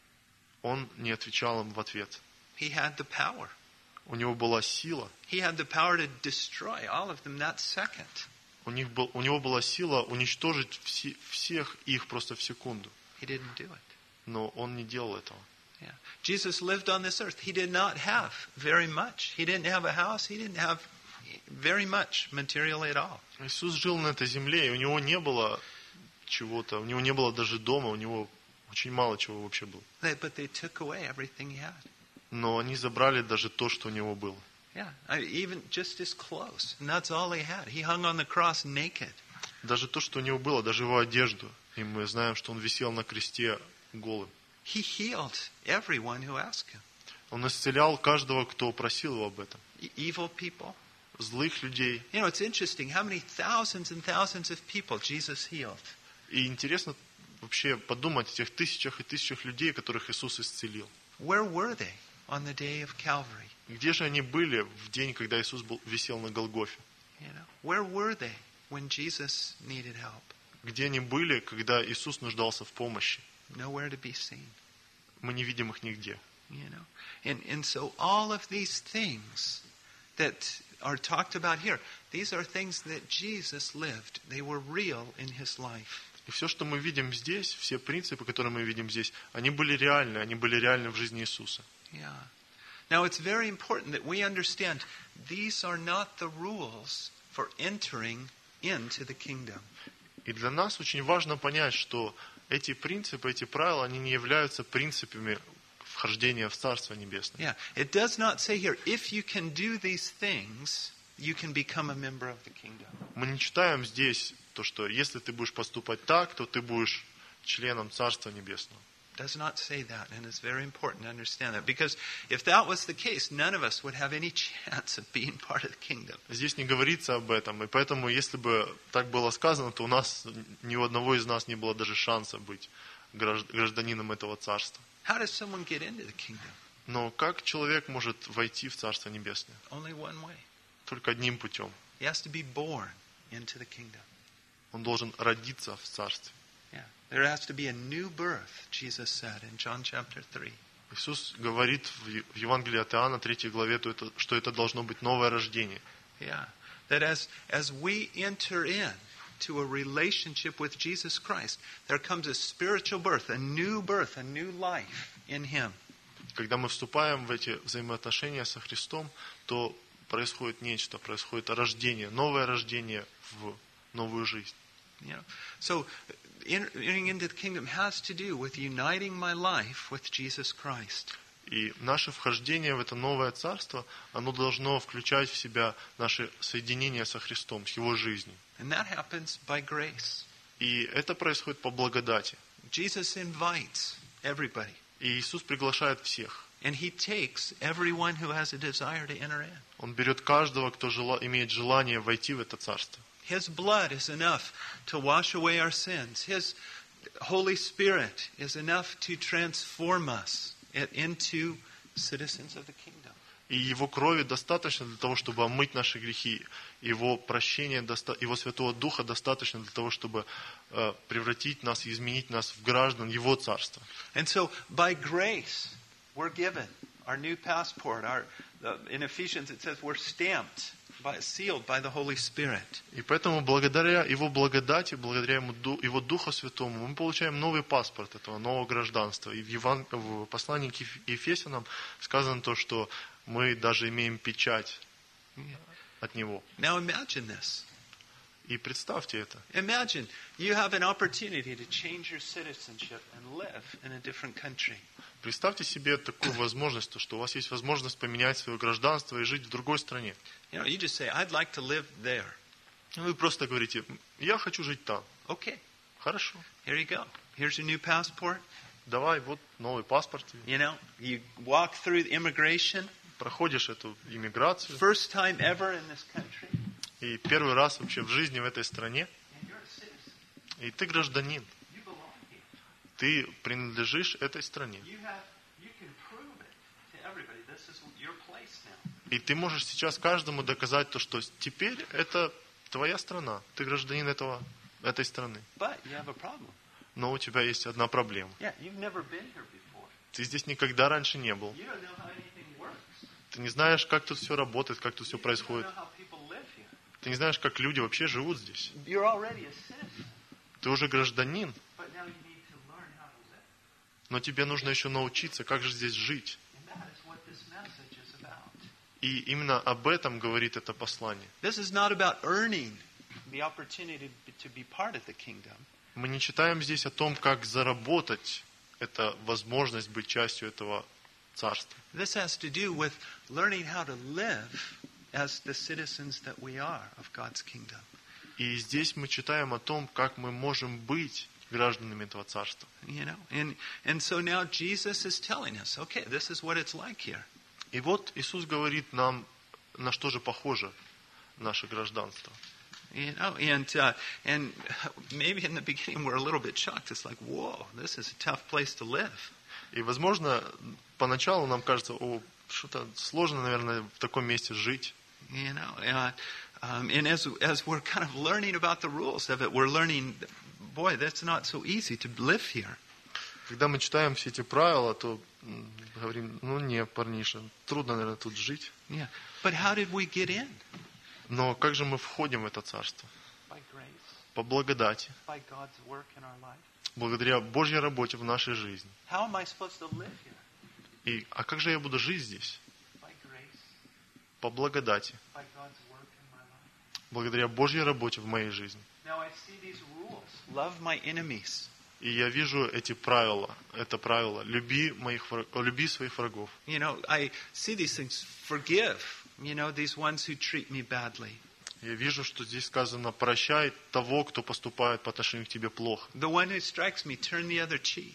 Он не отвечал им в ответ. He had the power. У него была сила. He had the power to destroy all of them that second. У него была сила уничтожить всех их просто в секунду. He didn't do it. Но он не делал этого. Yeah. Jesus lived on this earth. He did not have very much. He didn't have a house. He didn't have very much materially at all. Иисус жил на этой земле, и у него не было чего-то, у него не было даже дома, у него очень мало чего вообще было. But they took away everything he had. Но они забрали даже то, что у него было. Yeah, even just his clothes. And that's all he had. He hung on the cross naked. Даже то, что у него было, даже его одежду. И мы знаем, что он висел на кресте голым. He healed everyone who asked him. Он исцелял каждого, кто просил его об этом. Evil people. Злых людей. You know, it's interesting how many thousands and thousands of people Jesus healed. И интересно вообще подумать о тех тысячах и тысячах людей, которых Иисус исцелил. Where were they on the day of Calvary? Где же они были в день, когда Иисус висел на Голгофе? You know, where were they when Jesus needed help? Где они были, когда Иисус нуждался в помощи? Nowhere to be seen. Мы не видим их нигде. You know, and so all of these things that are talked about here, these are things that Jesus lived. They were real in his life. И все, что мы видим здесь, все принципы, которые мы видим здесь, они были реальны в жизни Иисуса. Yeah. Now it's very important that we understand these are not the rules for entering into the kingdom. И для нас очень важно понять, что эти принципы, эти правила, они не являются принципами вхождения в Царство Небесное. Yeah. It does not say here, if you can do these things, you can become a member of the kingdom. Мы не читаем здесь то, что если ты будешь поступать так, то ты будешь членом Царства Небесного. Does not say that, and it's very important to understand that, because if that was the case, none of us would have any chance of being part of the kingdom. Здесь не говорится об этом, и поэтому, если бы так было сказано, то у нас, ни у одного из нас не было даже шанса быть гражданином этого царства. How does someone get into the kingdom? Но как человек может войти в Царство Небесное? Only one way. Только одним путем. He has to be born into the kingdom. Он должен родиться в Царстве. Yeah. There has to be a new birth, Jesus said in John chapter 3. Иисус говорит в Евангелии от Иоанна, 3 главе, что это должно быть новое рождение. Yeah. That as we enter in to a relationship with Jesus Christ, there comes a spiritual birth, a new life in Him. Когда мы вступаем в эти взаимоотношения со Христом, то происходит нечто, происходит рождение, новое рождение в новую жизнь. You know, so entering into the kingdom has to do with uniting my life with Jesus Christ. И наше вхождение в это новое царство, оно должно включать в себя наше соединение со Христом, с Его жизнью. And that happens by grace. И это происходит по благодати. Jesus invites everybody. И Иисус приглашает всех. And He takes everyone who has a desire to enter in. Он берет каждого, кто имеет желание войти в это царство. His blood is enough to wash away our sins. His Holy Spirit is enough to transform us into citizens of the kingdom. И Его крови достаточно для того, чтобы омыть наши грехи. Его прощения, Его Святого Духа достаточно для того, чтобы превратить нас и изменить нас в граждан Его Царства. And so, by grace, we're given our new passport. In Ephesians it says we're stamped, sealed by the Holy Spirit. И поэтому благодаря Его благодати, благодаря Его Духу Святому, мы получаем новый паспорт этого нового гражданства. И в послании к Ефесянам сказано то, что мы даже имеем печать от Него. Now imagine this. И представьте это. Imagine you have an opportunity to change your citizenship and live in a different country. Представьте себе такую возможность, то, что у вас есть возможность поменять свое гражданство и жить в другой стране. You know, you just say, I'd like to live there. Вы просто говорите, я хочу жить там. Okay, Хорошо. here you go. Here's your new passport. Давай, вот новый паспорт. You know, you walk through the immigration. Проходишь эту иммиграцию. First time ever in this country. И первый раз вообще в жизни в этой стране. And you're a citizen. И ты гражданин. You belong here. Ты принадлежишь этой стране. You can prove it to everybody. This is your place now. И ты можешь сейчас каждому доказать то, что теперь это твоя страна. Ты гражданин этой страны. But you have a problem. Но у тебя есть одна проблема. Yeah, you've never been here before. Ты здесь никогда раньше не был. You don't know how anything works. Ты не знаешь, как тут все работает, как тут все You don't происходит. know how people live here. Ты не знаешь, как люди вообще живут здесь. You're already a citizen. Ты уже гражданин, But now you need to learn how to live. но тебе нужно еще научиться, как же здесь жить. And that is what this message is about. И именно об этом говорит это послание. This is not about earning the opportunity to be part of the kingdom. Мы не читаем здесь о том, как заработать эту возможность быть частью этого царства. This has to do with learning how to live as the citizens that we are of God's kingdom. И здесь мы читаем о том, как мы можем быть гражданами этого царства. You know, and so now Jesus is telling us, okay, this is what it's like here. И вот Иисус говорит нам, на что же похоже наше гражданство. You know, and maybe in the beginning we're a little bit shocked. It's like, whoa, this is a tough place to live. И, возможно, поначалу нам кажется, что-то сложно, наверное, в таком месте жить. You know, and as we're kind of learning about the rules of it, we're learning, boy, that's not so easy to live here. Когда мы читаем все эти правила, то говорим, не, парниша, трудно, наверное, тут жить. Yeah, but how did we get in? Но как же мы входим в это царство? By grace, По благодати, by God's work in our life. благодаря Божьей работе в нашей жизни. How am I supposed to live here? А как же я буду жить здесь? By grace, По благодати, by God's work in my life. благодаря Божьей работе в моей жизни. Now I see these rules. Love my enemies. И я вижу эти правила, это правило, люби своих врагов. You know, I see these things. Forgive, you know, these ones who treat me badly. Я вижу, что здесь сказано, прощай того, кто поступает по отношению к тебе плохо. The one who strikes me, turn the other cheek.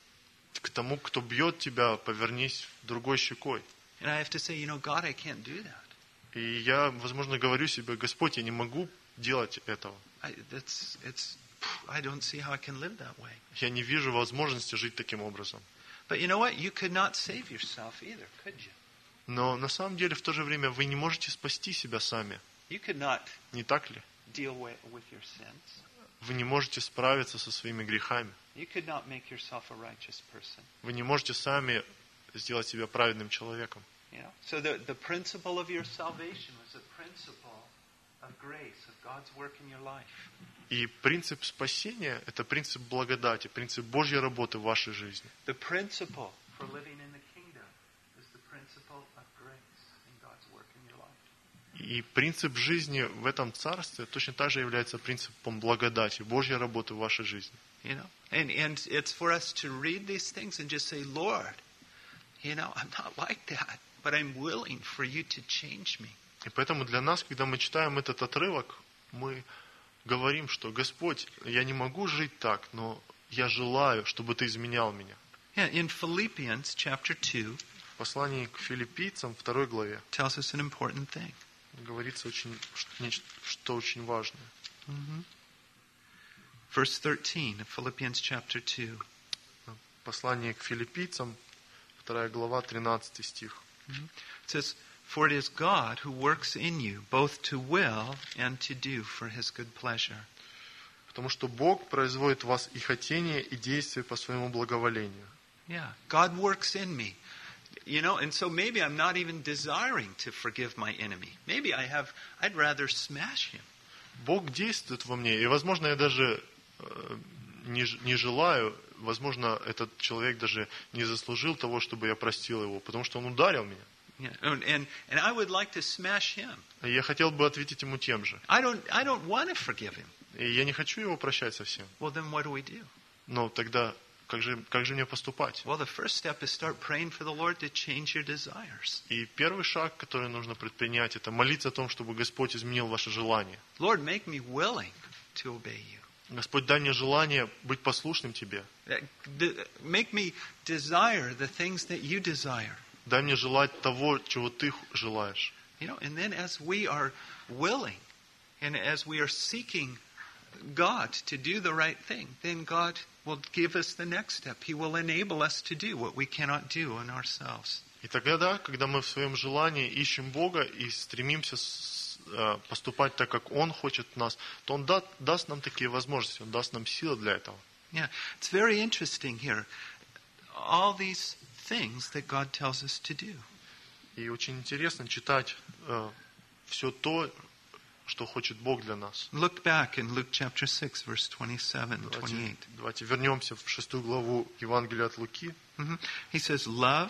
К тому, кто бьет тебя, повернись другой щекой. And I have to say, you know, God, I can't do that. И я, возможно, говорю себе, Господь, я не могу делать этого. I don't see how I can live that way. Я не вижу возможности жить таким образом. But you know what? You could not save yourself either, could you? Но на самом деле в то же время вы не можете спасти себя сами. You could not Не так ли? deal with your sins. Вы не можете справиться со своими грехами. You could not make yourself a righteous person. Вы не можете сами сделать себя праведным человеком. You know? So the principle of your salvation was a principle of grace, of God's work in your life. И принцип спасения – это принцип благодати, принцип Божьей работы в вашей жизни. The principle for living in the kingdom is the principle of grace in God's work in your life. И принцип жизни в этом царстве точно так же является принципом благодати, Божьей работы в вашей жизни. You know? And it's for us to read these things and just say, Lord, you know, I'm not like that, but I'm willing for you to change me. И поэтому для нас, когда мы читаем этот отрывок, мы говорим, что Господь, я не могу жить так, но я желаю, чтобы Ты изменял меня. Yeah, in Philippians chapter 2, В послании к Филиппийцам, 2 главе, tells us an important thing. говорится что очень важное. Verse 13 of Philippians chapter 2. Послание к Филиппийцам, 2 глава, 13 стих. It says, For it is God who works in you, both to will and to do for His good pleasure. Потому что Бог производит в вас и хотение, и действие по своему благоволению. Yeah, God works in me. You know, and so maybe I'm not even desiring to forgive my enemy. Maybe I'd rather smash him. Бог действует во мне, и, возможно, я даже не желаю, возможно, этот человек даже не заслужил того, чтобы я простил его, потому что он ударил меня. Yeah, and I would like to smash him. И я хотел бы ответить ему тем же. I don't want to forgive him. И я не хочу его прощать совсем. Well, then what do we do? Но тогда как же мне поступать? Well, the first step is start praying for the Lord to change your desires. И первый шаг, который нужно предпринять, это молиться о том, чтобы Господь изменил ваше желание. Lord, make me willing to obey you. Господь, дай мне желание быть послушным Тебе. Make me desire the things that you desire. Дай мне желать того, чего Ты желаешь. You know, and then as we are willing and as we are seeking God to do the right thing, then God will give us the next step. He will enable us to do what we cannot do in ourselves. И тогда, когда мы в своем желании ищем Бога и стремимся поступать так, как Он хочет от нас, то Он даст нам такие возможности, Он даст нам силы для этого. Yeah, it's very interesting here. All these things that God tells us to do. И очень интересно читать все то, что хочет Бог для нас. Look back in Luke chapter 6, verse 27, 28. Давайте вернемся в 6 главу Евангелия от Луки. He says, love,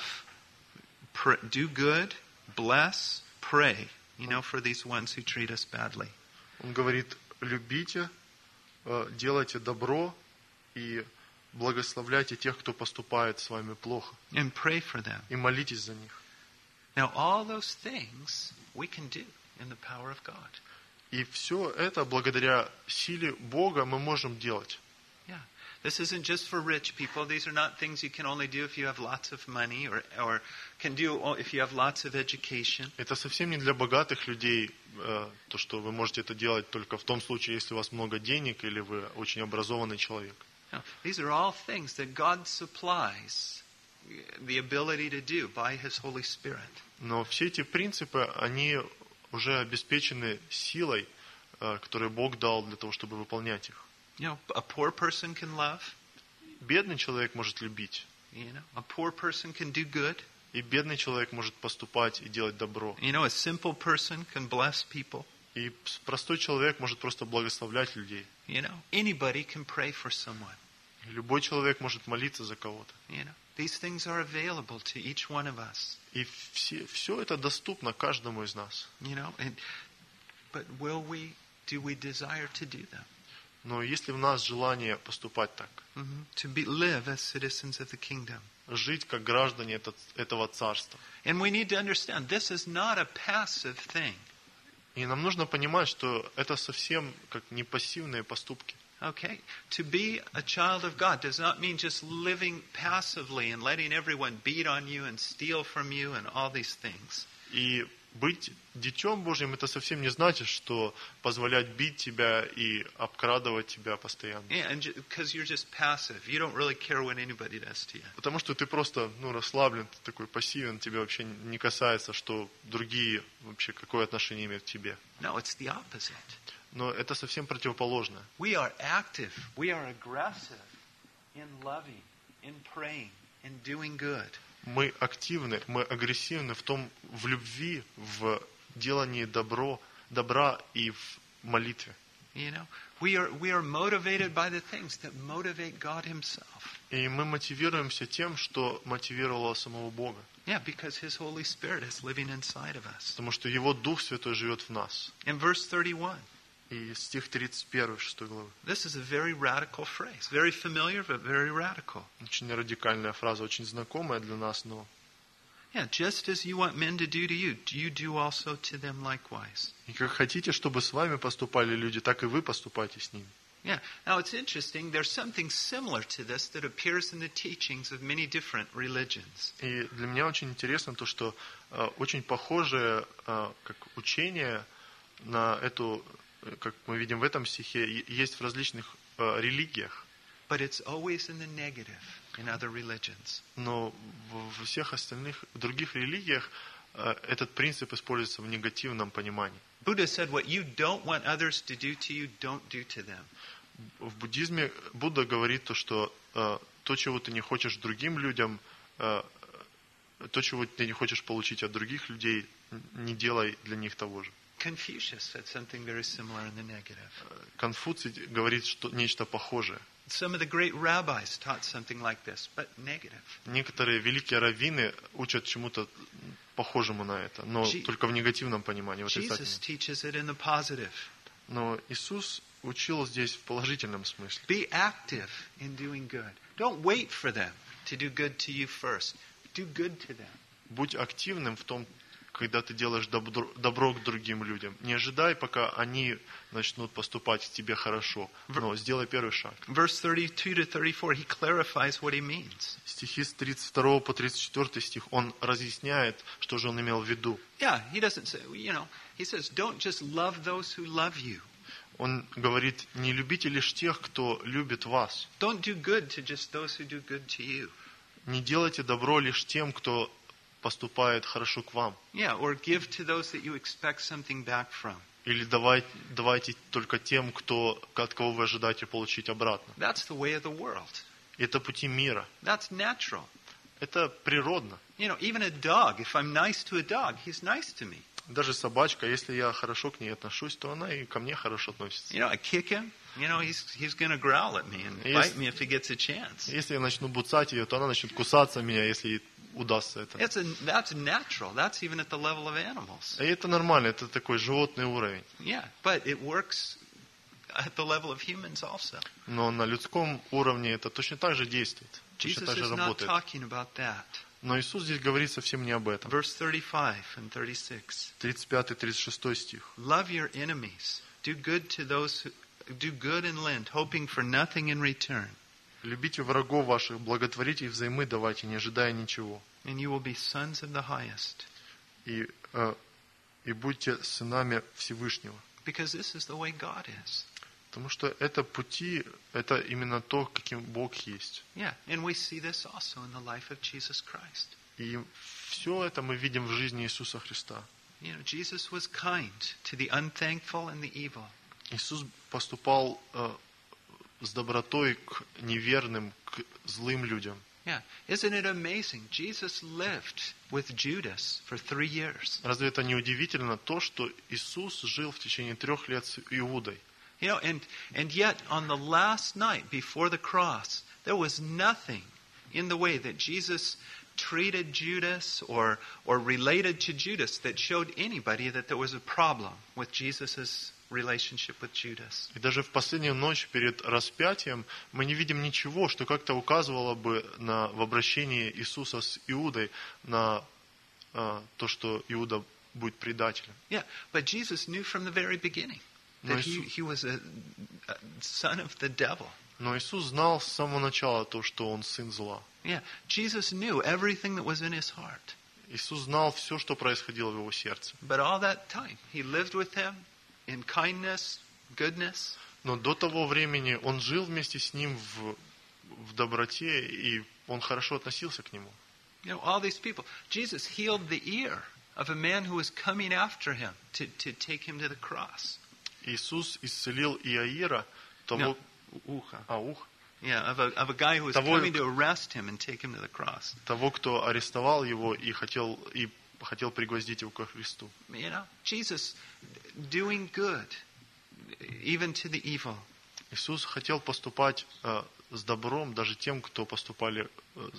do good, bless, pray, you know, for these ones who treat us badly. Он говорит, любите, делайте добро и благословляйте тех, кто поступает с вами плохо. And pray for them. И молитесь за них. Now, all those things we can do in the power of God. И все это благодаря силе Бога мы можем делать. Yeah. This isn't just for rich people. These are not things you can only do if you have lots of money or can do if you have lots of education. Это совсем не для богатых людей, то, что вы можете это делать только в том случае, если у вас много денег или вы очень образованный человек. No, these are all things that God supplies the ability to do by His Holy Spirit. Но все эти принципы, они уже обеспечены силой, которую Бог дал для того, чтобы выполнять их. You know, a poor person can love. Бедный человек может любить. You know, a poor person can do good. И бедный человек может поступать и делать добро. You know, a simple person can bless people. И простой человек может просто благословлять людей. You know, anybody can pray for someone. И любой человек может молиться за кого-то. You know, these things are available to each one of us. И все это доступно каждому из нас. You know, but do we desire to do them? Но есть ли в нас желание поступать так? To live as citizens of the kingdom. Жить как граждане этого царства. And we need to understand, this is not a passive thing. И нам нужно понимать, что это совсем как не пассивные поступки. Okay, to be a child of God does not mean just living passively and letting everyone beat on you and steal from you and all these things. И Быть детем Божьим, это совсем не значит, что позволять бить тебя и обкрадывать тебя постоянно. Yeah, and because you're just passive, you don't really care what anybody does to you. Потому что ты просто расслаблен, ты такой пассивен, тебе вообще не касается, что другие вообще какое отношение имеют к тебе. No, it's the opposite. Но это совсем противоположно. We are active, we are aggressive in loving, in praying, in doing good. Мы активны, мы агрессивны в любви, в делании добра и в молитве. You know, we are motivated by the things that motivate God Himself. И мы мотивируемся тем, что мотивировало самого Бога. Yeah, because His Holy Spirit is living inside of us. Потому что Его Дух Святой живет в нас. In verse 31, И стих 31, 6 главы. this is a very radical phrase. Very familiar, but very radical. Очень радикальная фраза, очень знакомая для нас, но Yeah, just as you want men to do you do also to them likewise. и как хотите, чтобы с вами поступали люди, так и вы поступайте с ними. Yeah. Now it's interesting. There's something similar to this that appears in the teachings of many different religions. И для меня очень интересно то, что очень похожее как учение на эту, как мы видим в этом стихе, есть в различных религиях. But it's always in the negative in other religions. Но во всех остальных других религиях этот принцип используется в негативном понимании. Buddha said, what you don't want others to do to you, don't do to them. В буддизме Будда говорит то, что то, чего ты не хочешь другим людям, то, чего ты не хочешь получить от других людей, не делай для них того же. Confucius said something very similar in the negative. Конфуций говорит что нечто похожее. Some of the great rabbis taught something like this, but negative. Некоторые великие раввины учат чему-то похожему на это, но только в негативном понимании, в Jesus отрицательном. teaches it in the positive. Но Иисус учил здесь в положительном смысле. Be active in doing good. Don't wait for them to do good to you first. Do good to them. Будь активным в том, когда ты делаешь добро к другим людям. Не ожидай, пока они начнут поступать к тебе хорошо, но сделай первый шаг. Verse 32 to 34, he clarifies what he means. Стихи с 32 по 34 стих, он разъясняет, что же он имел в виду. Yeah, he doesn't say, he says, don't just love those who love you. Он говорит, не любите лишь тех, кто любит вас. Don't do good to just those who do good to you. Не делайте добро лишь тем, кто поступает хорошо к вам. Yeah, or give to those that you expect something back from. Или давайте только тем, от кого вы ожидаете получить обратно. That's the way of the world. Это пути мира. That's natural. Это природно. Even a dog, if I'm nice to a dog, he's nice to me. Даже собачка, если я хорошо к ней отношусь, то она и ко мне хорошо относится. I kick him, he's going to growl at me and bite me if he gets a chance. Если я начну буцать ее, то она начнет кусаться меня, если ей удастся это. That's natural. That's even at the level of animals. И это нормально, это такой животный уровень. Yeah, but it works at the level of humans also. Но на людском уровне это точно так же действует. Точно Jesus так же is not работает. talking about that. Но Иисус здесь говорит совсем не об этом. Verse 35 and 36. 35-36 стих. Love your enemies. Do good to those who do good and lend, hoping for nothing in return. Любите врагов ваших, благотворите и взаймы давайте, не ожидая ничего. And you will be sons of the highest. И будьте сынами Всевышнего. Because this is the way God is. Потому что это пути, это именно то, каким Бог есть. Yeah, and we see this also in the life of Jesus Christ. И все это мы видим в жизни Иисуса Христа. Jesus was kind to the unthankful and the evil. Иисус поступал с добротой к неверным, к злым людям. Yeah, isn't it amazing? Jesus lived with Judas for 3 years. Разве это не удивительно то, что Иисус жил в течение 3 лет с Иудой? And yet on the last night before the cross, there was nothing in the way that Jesus treated Judas or related to Judas that showed anybody that there was a problem with Jesus' relationship with Judas. И даже в последнюю ночь перед распятием мы не видим ничего, что как-то указывало бы в обращении Иисуса с Иудой на то, что Иуда будет предателем. Yeah, but Jesus knew from the very beginning that he was a son of the devil. Но Иисус знал с самого начала то, что он сын зла. Yeah, Jesus knew everything that was in his heart. Иисус знал все, что происходило в его сердце. But all that time, he lived with them in kindness, goodness. Но до того времени он жил вместе с ним в доброте, и он хорошо относился к нему. You know, all these people. Jesus healed the ear of a man who was coming after him to take him to the cross. Иисус исцелил Иаира, того, Ухо. ухо, Yeah, of a guy who was coming to arrest him and take him to the cross. того, кто арестовал его и хотел пригвоздить его ко Христу. You know, Jesus doing good, even to the evil. Иисус хотел поступать с добром даже тем, кто поступали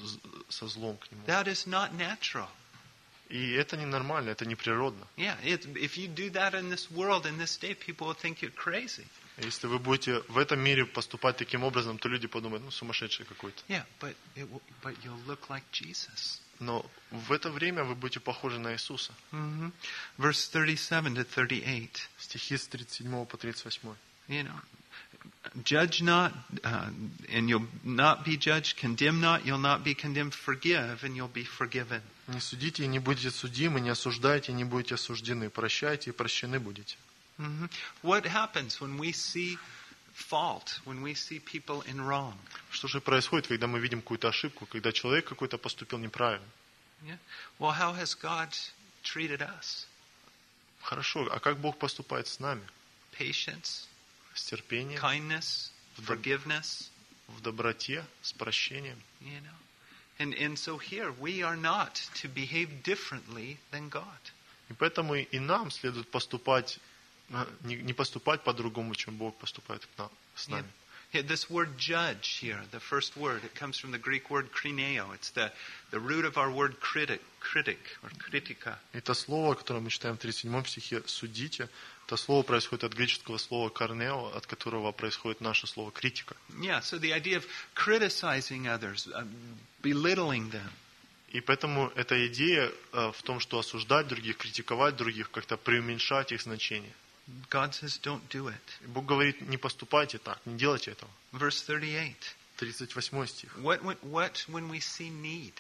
со злом к нему. That is not natural. И это ненормально, это неприродно. Yeah, if you do that in this world, in this day, people will think you're crazy. Если вы будете в этом мире поступать таким образом, то люди подумают, сумасшедший какой-то. Yeah, but you'll look like Jesus. Но в это время вы будете похожи на Иисуса. Mm-hmm. Verse 37 to 38. Стихи с 37 по 38. You know, judge not, and you'll not be judged. Condemn not, you'll not be condemned. Forgive, and you'll be forgiven. Не судите и не будете судимы, не осуждайте и не будете осуждены. Прощайте и прощены будете. Mm-hmm. What happens when we see fault, when we see people in wrong? Что же происходит, когда мы видим какую-то ошибку, когда человек какой-то поступил неправильно? Yeah. Well, how has God treated us? Хорошо, а как Бог поступает с нами? Patience, С терпением, kindness, forgiveness. в доброте, с прощением. You know, and so here we are not to behave differently than God. И поэтому и нам следует поступать, не поступать по-другому, чем Бог поступает с нами. Yeah, this word judge here, the first word, it comes from the Greek word krineo. It's the root of our word critic or kritika. Это слово, которое мы читаем в 37 стихе, «судите», это слово происходит от греческого слова «карнео», от которого происходит наше слово «критика». Yeah, so the idea of criticizing others, belittling them. И поэтому эта идея в том, что осуждать других, критиковать других, как-то преуменьшать их значение. God says, don't do it. Бог говорит, не поступайте так, не делайте этого. Verse 38. 38 стих. What when we see need?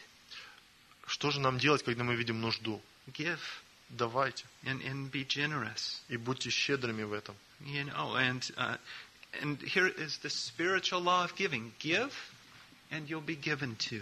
Что же нам делать, когда мы видим нужду? Give Давайте. and be generous. И будьте щедрыми в этом. You know, and here is the spiritual law of giving. Give, and you'll be given to.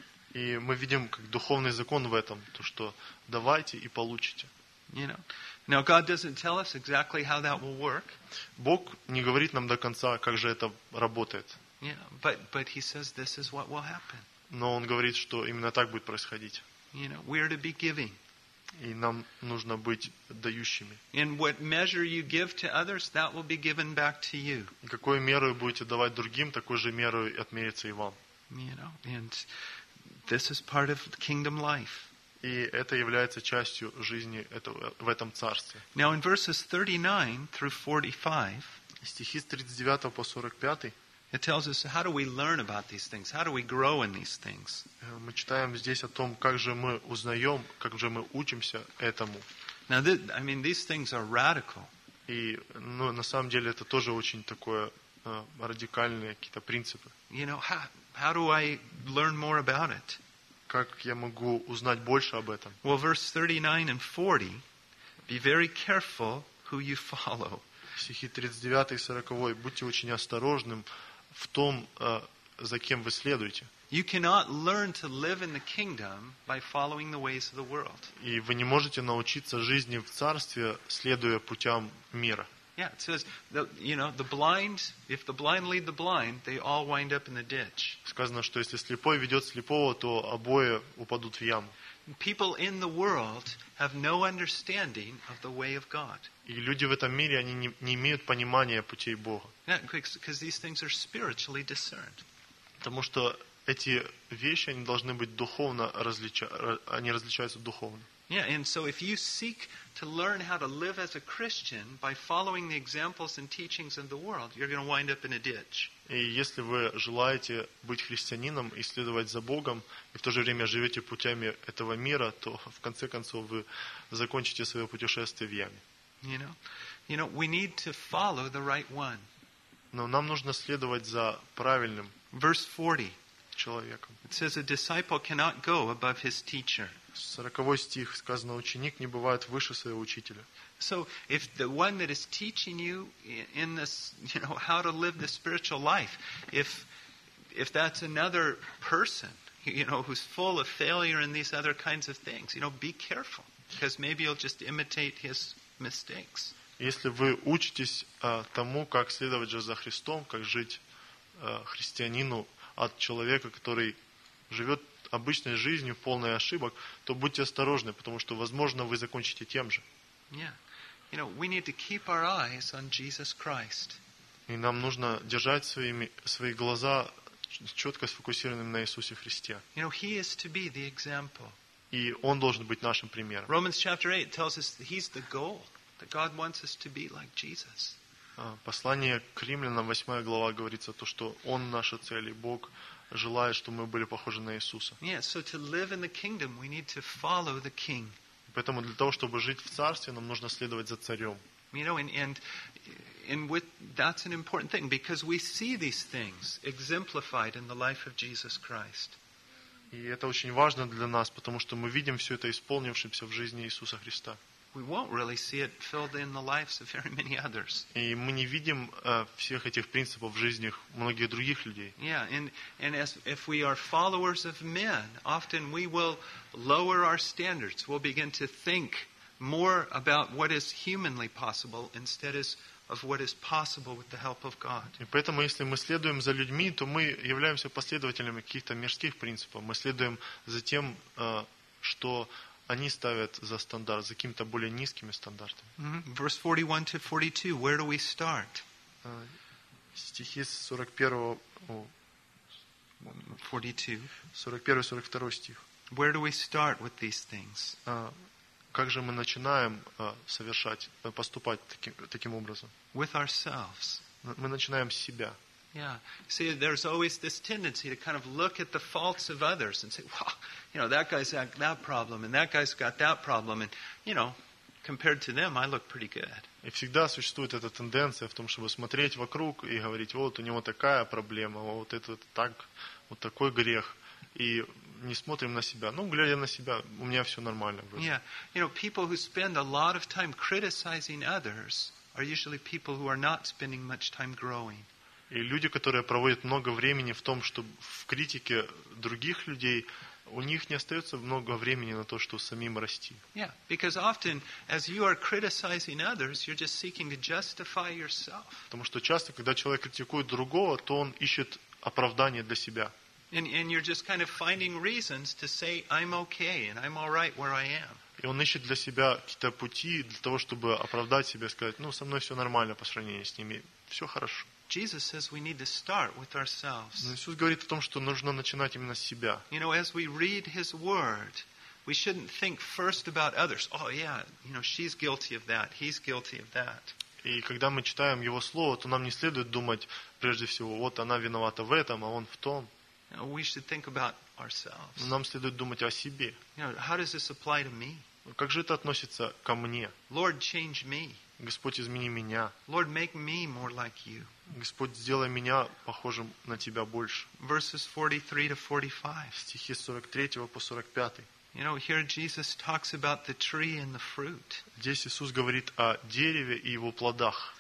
И мы видим как духовный закон в этом, то что давайте и получите. You know. Now God doesn't tell us exactly how that will work. Бог не говорит нам до конца, как же это работает. Yeah, but He says this is what will happen. Но Он говорит, что именно так будет происходить. You know, we're to be giving. И нам нужно быть дающими. And what measure you give to others, that will be given back to you. И какой мерой будете давать другим, такой же мерой отмерится и вам. You know, and this is part of kingdom life. И это является частью жизни в этом царстве. Now in verses 39 through 45, Стихи с 39 по 45 it tells us how do we learn about these things? How do we grow in these things? мы читаем здесь о том, как же мы узнаем, как же мы учимся этому. Now, these things are radical. И на самом деле это тоже очень такое радикальные какие-то принципы. You know, how do I learn more about it? Как я могу узнать больше об этом? Well, verse 39 and 40, be very careful who you follow. Стихи 39 и 40. Будьте очень осторожным в том, за кем вы следуете. You cannot learn to live in the kingdom by following the ways of the world. И вы не можете научиться жизни в царстве, следуя путям мира. Yeah, it says, the blind, if the blind lead the blind, they all wind up in the ditch. Сказано, что если слепой ведет слепого, то обои упадут в яму. People in the world have no understanding of the way of God. И люди в этом мире, они не имеют понимания путей Бога. Yeah, because these things are spiritually discerned. Потому что эти вещи, они должны быть духовно они различаются духовно. Yeah, and so if you seek to learn how to live as a Christian by following the examples and teachings of the world, you're going to wind up in a ditch. И если вы желаете быть христианином и следовать за Богом, и в то же время живете путями этого мира, то в конце концов вы закончите свое путешествие в яме. You know, we need to follow the right one. Но нам нужно следовать за правильным Verse 40. человеком. It says a disciple cannot go above his teacher. 40 стих сказано: ученик не бывает выше своего учителя. So if the one that is teaching you in this, how to live the spiritual life, if that's another person, who's full of failure and these other kinds of things, be careful, because maybe you'll just imitate his mistakes. Если вы учитесь тому, как следовать же за Христом, как жить христианину от человека, который живет обычной жизнью, полной ошибок, то будьте осторожны, потому что, возможно, вы закончите тем же. Yeah. We need to keep our eyes on Jesus Christ. И нам нужно держать свои глаза четко сфокусированными на Иисусе Христе. He is to be the example. И Он должен быть нашим примером. Romans chapter 8 tells us that He's the goal, that God wants us to be like Jesus. Послание к Римлянам, 8 глава, говорится то, что Он наша цель, и Бог желает, чтобы мы были похожи на Иисуса. Yeah, so to live in the kingdom, we need to follow the King. Поэтому для того, чтобы жить в Царстве, нам нужно следовать за Царем. And that's an important thing, because we see these things exemplified in the life of Jesus Christ. И это очень важно для нас, потому что мы видим все это исполнившимся в жизни Иисуса Христа. We won't really see it filled in the lives of very many others. И мы не видим всех этих принципов в жизнях многих других людей. Yeah, and if we are followers of men, often we will lower our standards. We'll begin to think more about what is humanly possible instead of what is possible with the help of God. И поэтому, если мы следуем за людьми, то мы являемся последователями каких-то мирских принципов. Мы следуем за тем, что они ставят за стандарт, за какими-то более низкими стандартами. Verse 41 to 42, where do we start? Стихи с 41, 42 стих. Where do we start with these things? Как же мы начинаем поступать таким образом? With ourselves. Мы начинаем с себя. Yeah. See, there's always this tendency to kind of look at the faults of others and say, well, that guy's got that problem and that guy's got that problem, and, compared to them, I look pretty good. И всегда существует эта тенденция в том, чтобы смотреть вокруг и говорить: вот у него такая проблема, вот это так, вот такой грех. И не смотрим на себя. Глядя на себя, у меня все нормально. Yeah. People who spend a lot of time criticizing others are usually people who are not spending much time growing. И люди, которые проводят много времени в том, что в критике других людей, у них не остается много времени на то, что самим расти. Yeah, because often, as you are criticizing others, you're just seeking to justify yourself. Потому что часто, когда человек критикует другого, то он ищет оправдание для себя. And you're just kind of finding reasons to say, I'm okay and I'm all right where I am. И он ищет для себя какие-то пути для того, чтобы оправдать себя и сказать: со мной все нормально по сравнению с ними, все хорошо. Jesus says we need to start with ourselves. Но Иисус говорит о том, что нужно начинать именно с себя. As we read His Word, we shouldn't think first about others. Oh yeah, she's guilty of that, he's guilty of that. И когда мы читаем Его Слово, то нам не следует думать прежде всего: вот она виновата в этом, а он в том. We should think about ourselves. Нам следует думать о себе. How does this apply to me? Как же это относится ко мне? Lord, change me. Господь, измени меня. Lord, make me more like you. Господь, сделай меня похожим на Тебя больше. Verses 43 to 45. Стихи с 43 по 45. Here Jesus talks about the tree and the fruit. Здесь Иисус говорит о дереве и его плодах.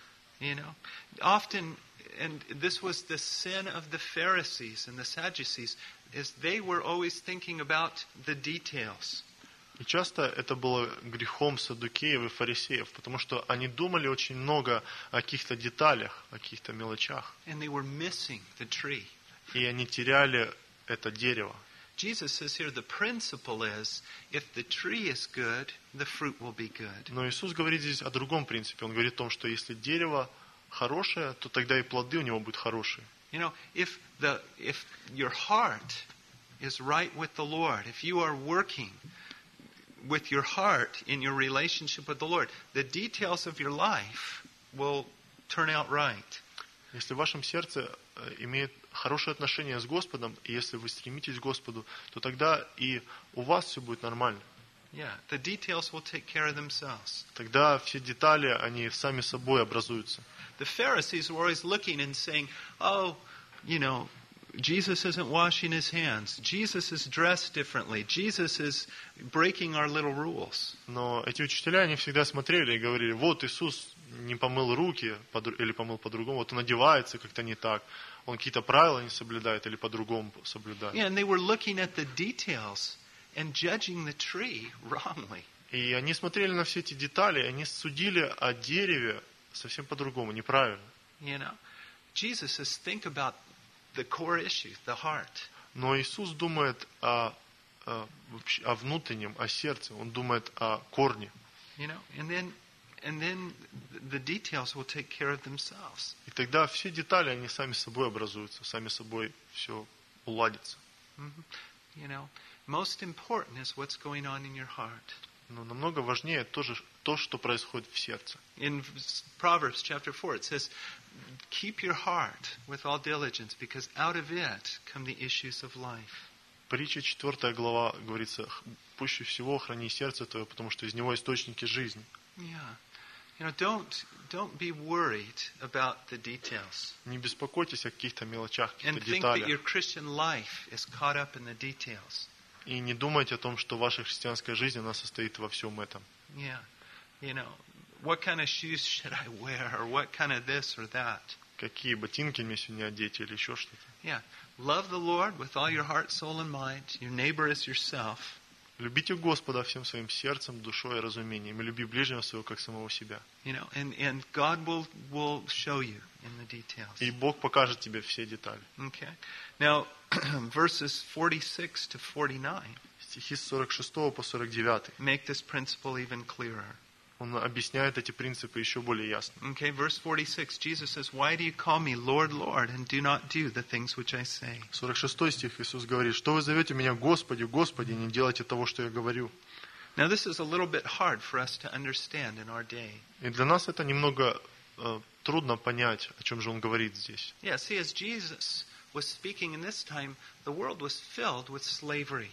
Often, and this was the sin of the Pharisees and the Sadducees, is they were always thinking about the details. И часто это было грехом саддукеев и фарисеев, потому что они думали очень много о каких-то деталях, о каких-то мелочах. And they were missing the tree. И они теряли это дерево. Jesus says here the principle is, if the tree is good, the fruit will be good. Но Иисус говорит здесь о другом принципе. Он говорит о том, что если дерево хорошее, то тогда и плоды у него будут хорошие. If your heart is right with the Lord, if you are working with your heart in your relationship with the Lord, the details of your life will turn out right. Если в вашем сердце имеет хорошее отношение с Господом, и если вы стремитесь к Господу, то тогда и у вас все будет нормально. Yeah, the details will take care of themselves. Тогда все детали, они сами собой образуются. The Pharisees were always looking and saying, Jesus isn't washing his hands. Jesus is dressed differently. Jesus is breaking our little rules. Но эти учителя, они всегда смотрели и говорили, вот Иисус не помыл руки или помыл по-другому, вот он одевается как-то не так, он какие-то правила не соблюдает или по-другому соблюдает. Yeah, and they were looking at the details and judging the tree wrongly. И они смотрели на все эти детали, они судили о дереве совсем по-другому, неправильно. You know, Jesus says, think about the core issue, the heart. Но Иисус думает о внутреннем, о сердце, он думает о корне. You know, and then the details will take care of themselves. И тогда все детали, они сами собой образуются, сами собой все уладится. You know, most important is what's going on in your heart. Но намного важнее то, что происходит в сердце. In Proverbs chapter 4 it says, keep your heart with all diligence, because out of it come the issues of life. Притча 4 глава говорится, пуще всего храни сердце твое, потому что из него источники жизни. Yeah. You know, don't be worried about the details. Не беспокойтесь о каких-то мелочах, And каких-то think that your деталях. Christian life is caught up in the details. И не думайте о том, что ваша христианская жизнь, она состоит во всем этом. Yeah. You know, what kind of shoes should I wear, or what kind of this or that? Какие ботинки мне сегодня одеть или еще что-то. Yeah. Love the Lord with all your heart, soul, and mind. Your neighbor as yourself. Любите Господа всем своим сердцем, душой и разумением. И люби ближнего своего, как самого себя. You know, and God will show you in the details. И Бог покажет тебе все детали. Okay. Now, verses 46 to 49 Стихи с 46 по 49. make this principle even clearer. Он объясняет эти принципы еще более ясно. Okay, verse 46, Jesus says, why do you call me Lord, Lord, and do not do the things which I say? 46 стих Иисус говорит, что вы зовете меня Господи, Господи, не делайте того, что я говорю. Now, this is a little bit hard for us to understand in our day. И для нас это немного трудно понять, о чем же он говорит здесь. Yeah, see, as Jesus was speaking in this time, the world was filled with slavery.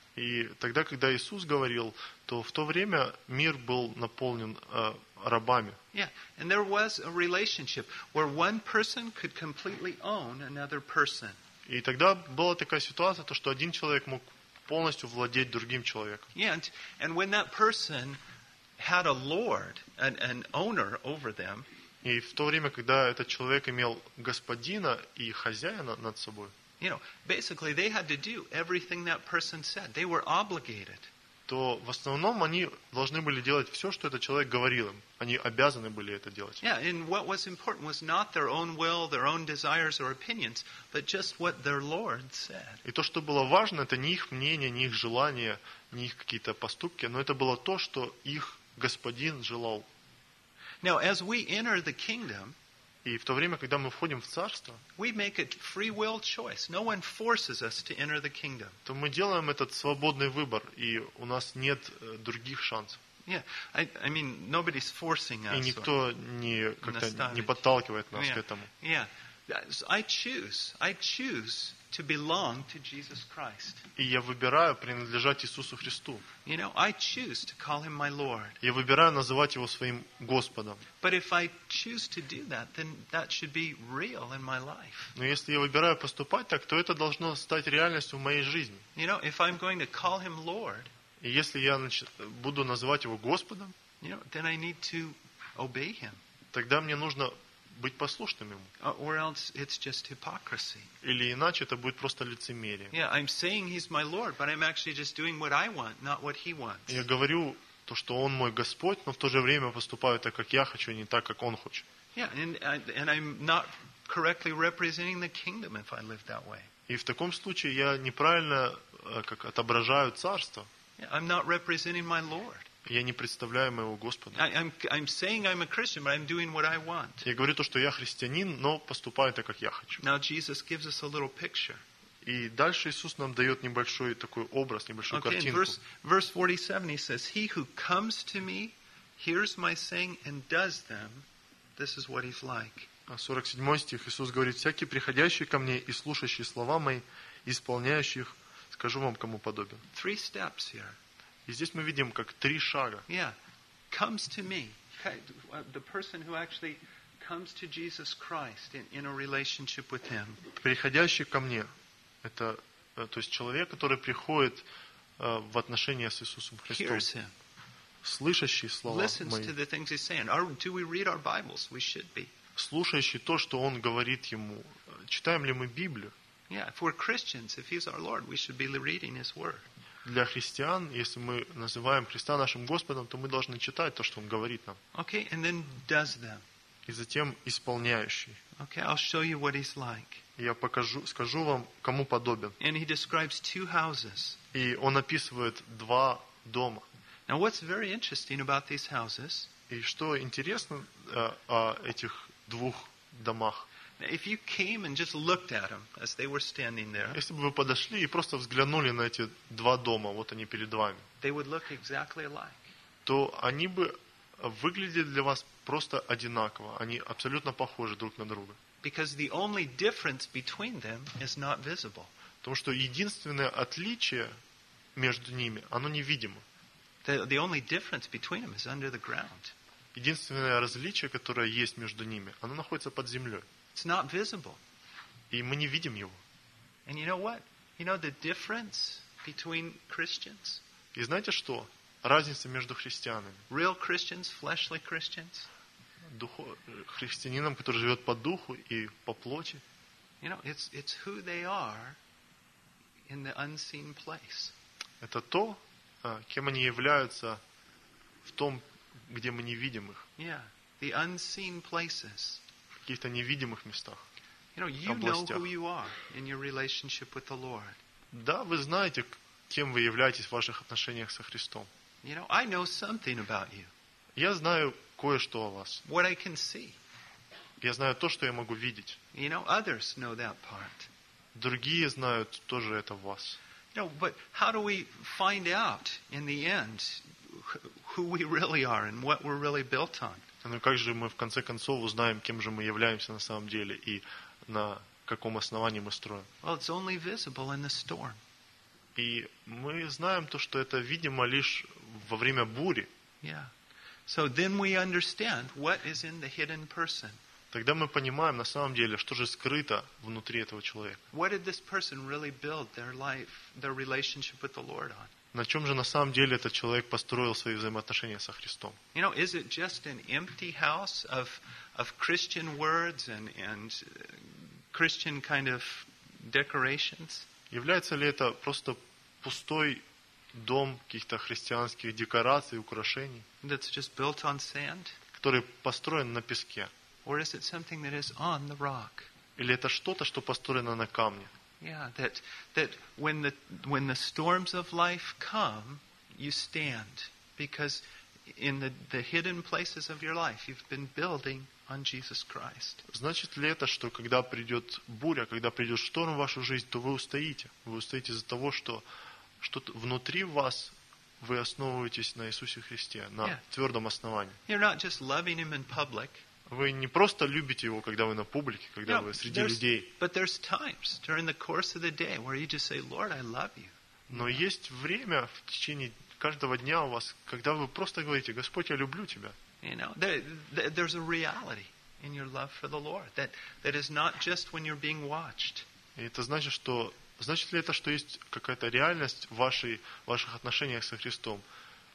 И тогда, когда Иисус говорил, то в то время мир был наполнен рабами. Yeah, and there was a relationship where one person could completely own another person. И тогда была такая ситуация, то, что один человек мог полностью владеть другим человеком. Yeah, and when that person had a lord, an owner over them, И в то время, когда этот человек имел господина и хозяина над собой, you know, basically they had to do everything that person said. They were obligated. то в основном они должны были делать все, что этот человек говорил им. Они обязаны были это делать. Yeah, and what was important was not their own will, their own desires or opinions, but just what their Lord said. И то, что было важно, это не их мнение, не их желания, не их какие-то поступки, но это было то, что их господин желал. Now, as we enter the kingdom, И в то время, когда мы входим в царство, we make a free will choice. No one forces us to enter the kingdom. то мы делаем этот свободный выбор, и у нас нет других шансов. Yeah, I mean, nobody's forcing И us. никто как-то не подталкивает нас к этому. Yeah, I choose to belong to Jesus Christ. И я выбираю принадлежать Иисусу Христу. You know, I choose to call Him my Lord. Я выбираю называть Его своим Господом. But if I choose to do that, then that should be real in my life. Но если я выбираю поступать так, то это должно стать реальностью в моей жизни. You know, if I'm going to call Him Lord, И если я буду называть Его Господом, you know, then I need to obey Him. тогда мне нужно быть послушным Ему. Or else it's just hypocrisy. Или иначе это будет просто лицемерие. Yeah, I'm saying He's my Lord, but I'm actually just doing what I want, not what He wants. Я говорю то, что Он мой Господь, но в то же время поступаю так, как я хочу, не так, как Он хочет. Yeah, and I'm not correctly representing the kingdom if I live that way. И в таком случае я неправильно как отображаю царство. Yeah, I'm not representing my Lord. Я не представляю моего Господа. I'm saying I'm a Christian, but I'm doing what I want. Я говорю то, что я христианин, но поступаю так, как я хочу. Now Jesus gives us a little picture. И дальше Иисус нам дает небольшой такой образ, небольшую Okay, in картинку. verse 47 he says, He who comes to me, hears my saying, and does them, this is what he's like. 47 стих Иисус говорит, всякий приходящий ко мне и слушающий слова мои, исполняющий их, скажу вам, кому подобен. 3 steps here. И здесь мы видим, как 3 шага. Yeah. Comes to me. The person who actually comes to Jesus Christ in a relationship with Him, Приходящий ко мне, это то есть человек, который приходит в отношения с Иисусом Христом, hears Him, слышащий слова listens мои, to the things He's saying. Do we read our Bibles? We should be. слушающий то, что Он говорит ему. Читаем ли мы Библию? Yeah, if we're Christians, if He's our Lord, we should be reading His Word. Для христиан, если мы называем Христа нашим Господом, то мы должны читать то, что Он говорит нам. Okay, and then does them. И затем исполняющий. Okay, I'll show you what He's like. И я скажу вам, кому подобен. And He describes 2 houses. И Он описывает 2 дома. Now, what's very interesting about these houses, И что интересно о этих 2 домах? if you came and just looked at them as they were standing there, Если бы вы подошли и просто взглянули на эти 2 дома, вот они перед вами, they would look exactly alike. то они бы выглядели для вас просто одинаково. Они абсолютно похожи друг на друга. Because the only difference between them is not visible. Потому что единственное отличие между ними, оно невидимо. The only difference between them is under the ground. Единственное различие, которое есть между ними, оно находится под землей. It's not visible. И мы не видим его. And you know what? You know the difference between Christians? И знаете что? Разница между христианами. Real Christians, fleshly Christians. Христианином, который живет по духу и по плоти. You know, it's who they are in the unseen place. Это то, кем они являются в том, где мы не видим их. Yeah, the unseen places. В каких-то невидимых местах. You know who you are in your relationship with the Lord. Да, вы знаете, кем вы являетесь в ваших отношениях со Христом. You know, I know something about you. Я знаю кое-что о вас. What I can see. Я знаю то, что я могу видеть. You know, others know that part. Другие знают тоже это в вас. You know, but how do we find out in the end who we really are and what we're really built on? Но как же мы в конце концов узнаем, кем же мы являемся на самом деле и на каком основании мы строим? Well, it's only visible in the storm. И мы знаем то, что это видимо лишь во время бури. Yeah. So then we understand what is in the hidden person. Тогда мы понимаем на самом деле, что же скрыто внутри этого человека. What did this person really build their life, their relationship with the Lord on? На чем же на самом деле этот человек построил свои взаимоотношения со Христом? You know, is it just an empty house of Christian words and Christian kind of decorations? Является ли это просто пустой дом каких-то христианских декораций, украшений, That's just built on sand? который построен на песке? Or is it something that is on the rock? Или это что-то, что построено на камне? Yeah, that when the storms of life come, you stand. Because in the hidden places of your life, you've been building on Jesus Christ. Значит ли это, что когда придет буря, когда придет шторм в вашу жизнь, то вы устоите? Вы устоите из-за того, что что-то внутри вас вы основываетесь на Иисусе Христе, на твердом основании. You're not just loving Him in public. Вы не просто любите Его, когда вы на публике, когда вы среди людей. But there's times during the course of the day where you just say, Lord, I love you. Но есть время в течение каждого дня у вас, когда вы просто говорите, Господь, я люблю Тебя. You know, there's a reality in your love for the Lord that is not just when you're being watched. И это значит, что значит ли это, что есть какая-то реальность в ваших отношениях со Христом?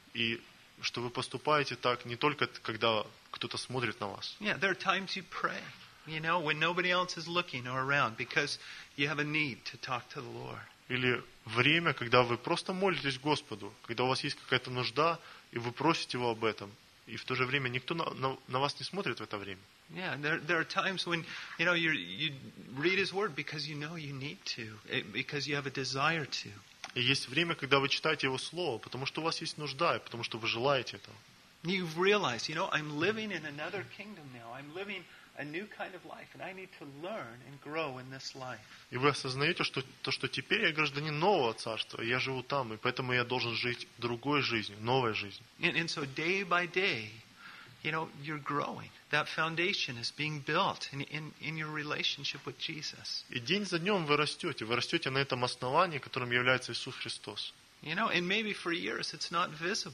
И что вы поступаете так не только, когда кто-то смотрит на вас. Yeah, there are times you pray, you know, when nobody else is looking or around because you have a need to talk to the Lord. Или время, когда вы просто молитесь Господу, когда у вас есть какая-то нужда, и вы просите Его об этом. И в то же время никто на вас не смотрит в это время. Yeah, there are times when, you know, you read His Word because you know you need to, because you have a desire to. И есть время, когда вы читаете Его Слово, потому что у вас есть нужда, и потому что вы желаете этого. You've realized, you know, I'm living in another kingdom now. I'm living a new kind of life, and I need to learn and grow in this life. И вы осознаете, что теперь я гражданин нового царства, и я живу там, и поэтому я должен жить другой жизнью, новой жизнью. And so day by day, you know, you're growing. That foundation is being built in your relationship with Jesus. И день за днем вы растете на этом основании, которым является Иисус Христос. You know, and maybe for years it's not visible.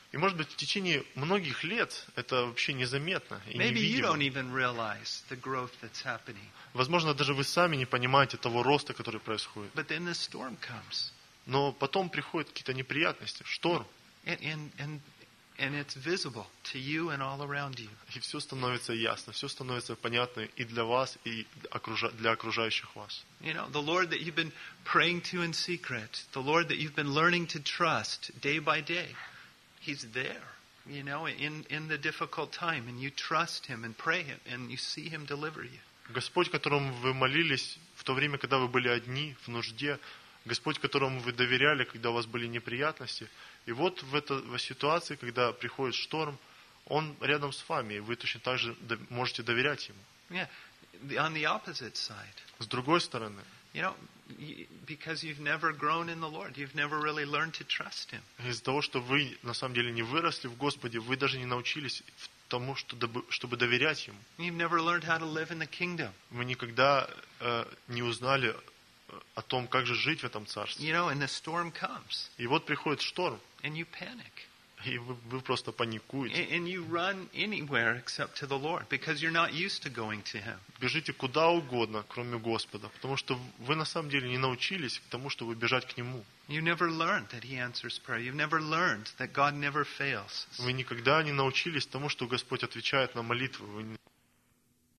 И может быть в течение многих лет это вообще незаметно и Maybe you don't невидимо. even realize the growth that's happening. Возможно, даже вы сами не понимаете того роста, который происходит. But then the storm comes. Но потом приходят какие-то неприятности, шторм, And it's visible to you and all around you. и все становится ясно, все становится понятно и для вас, и для окружающих вас. You know, the Lord that you've been praying to in secret, the Lord that you've been learning to trust day by day, He's there, you know, in the difficult time, and you trust Him and pray Him, and you see Him deliver you. Господь, которому вы молились в то время, когда вы были одни, в нужде, Господь, которому вы доверяли, когда у вас были неприятности, и вот в этой ситуации, когда приходит шторм, Он рядом с вами, и вы точно так же можете доверять Ему. Yeah, on the opposite side, С другой стороны, you know, because you've never grown in the Lord, you've never really learned to trust Him. из-за того, что вы на самом деле не выросли в Господе, вы даже не научились тому, чтобы доверять Ему. You've never learned how to live in the kingdom. Вы никогда не узнали о том, как же жить в этом царстве. You know, and the storm comes, И вот приходит шторм, and you panic. и вы просто паникуете. And you run anywhere except to the Lord because you're not used to going to Him. Бежите куда угодно, кроме Господа, потому что вы на самом деле не научились к тому, чтобы бежать к Нему. You never learned that He answers prayer. You've never learned that God never fails. Вы никогда не научились тому, что Господь отвечает на молитвы. Вы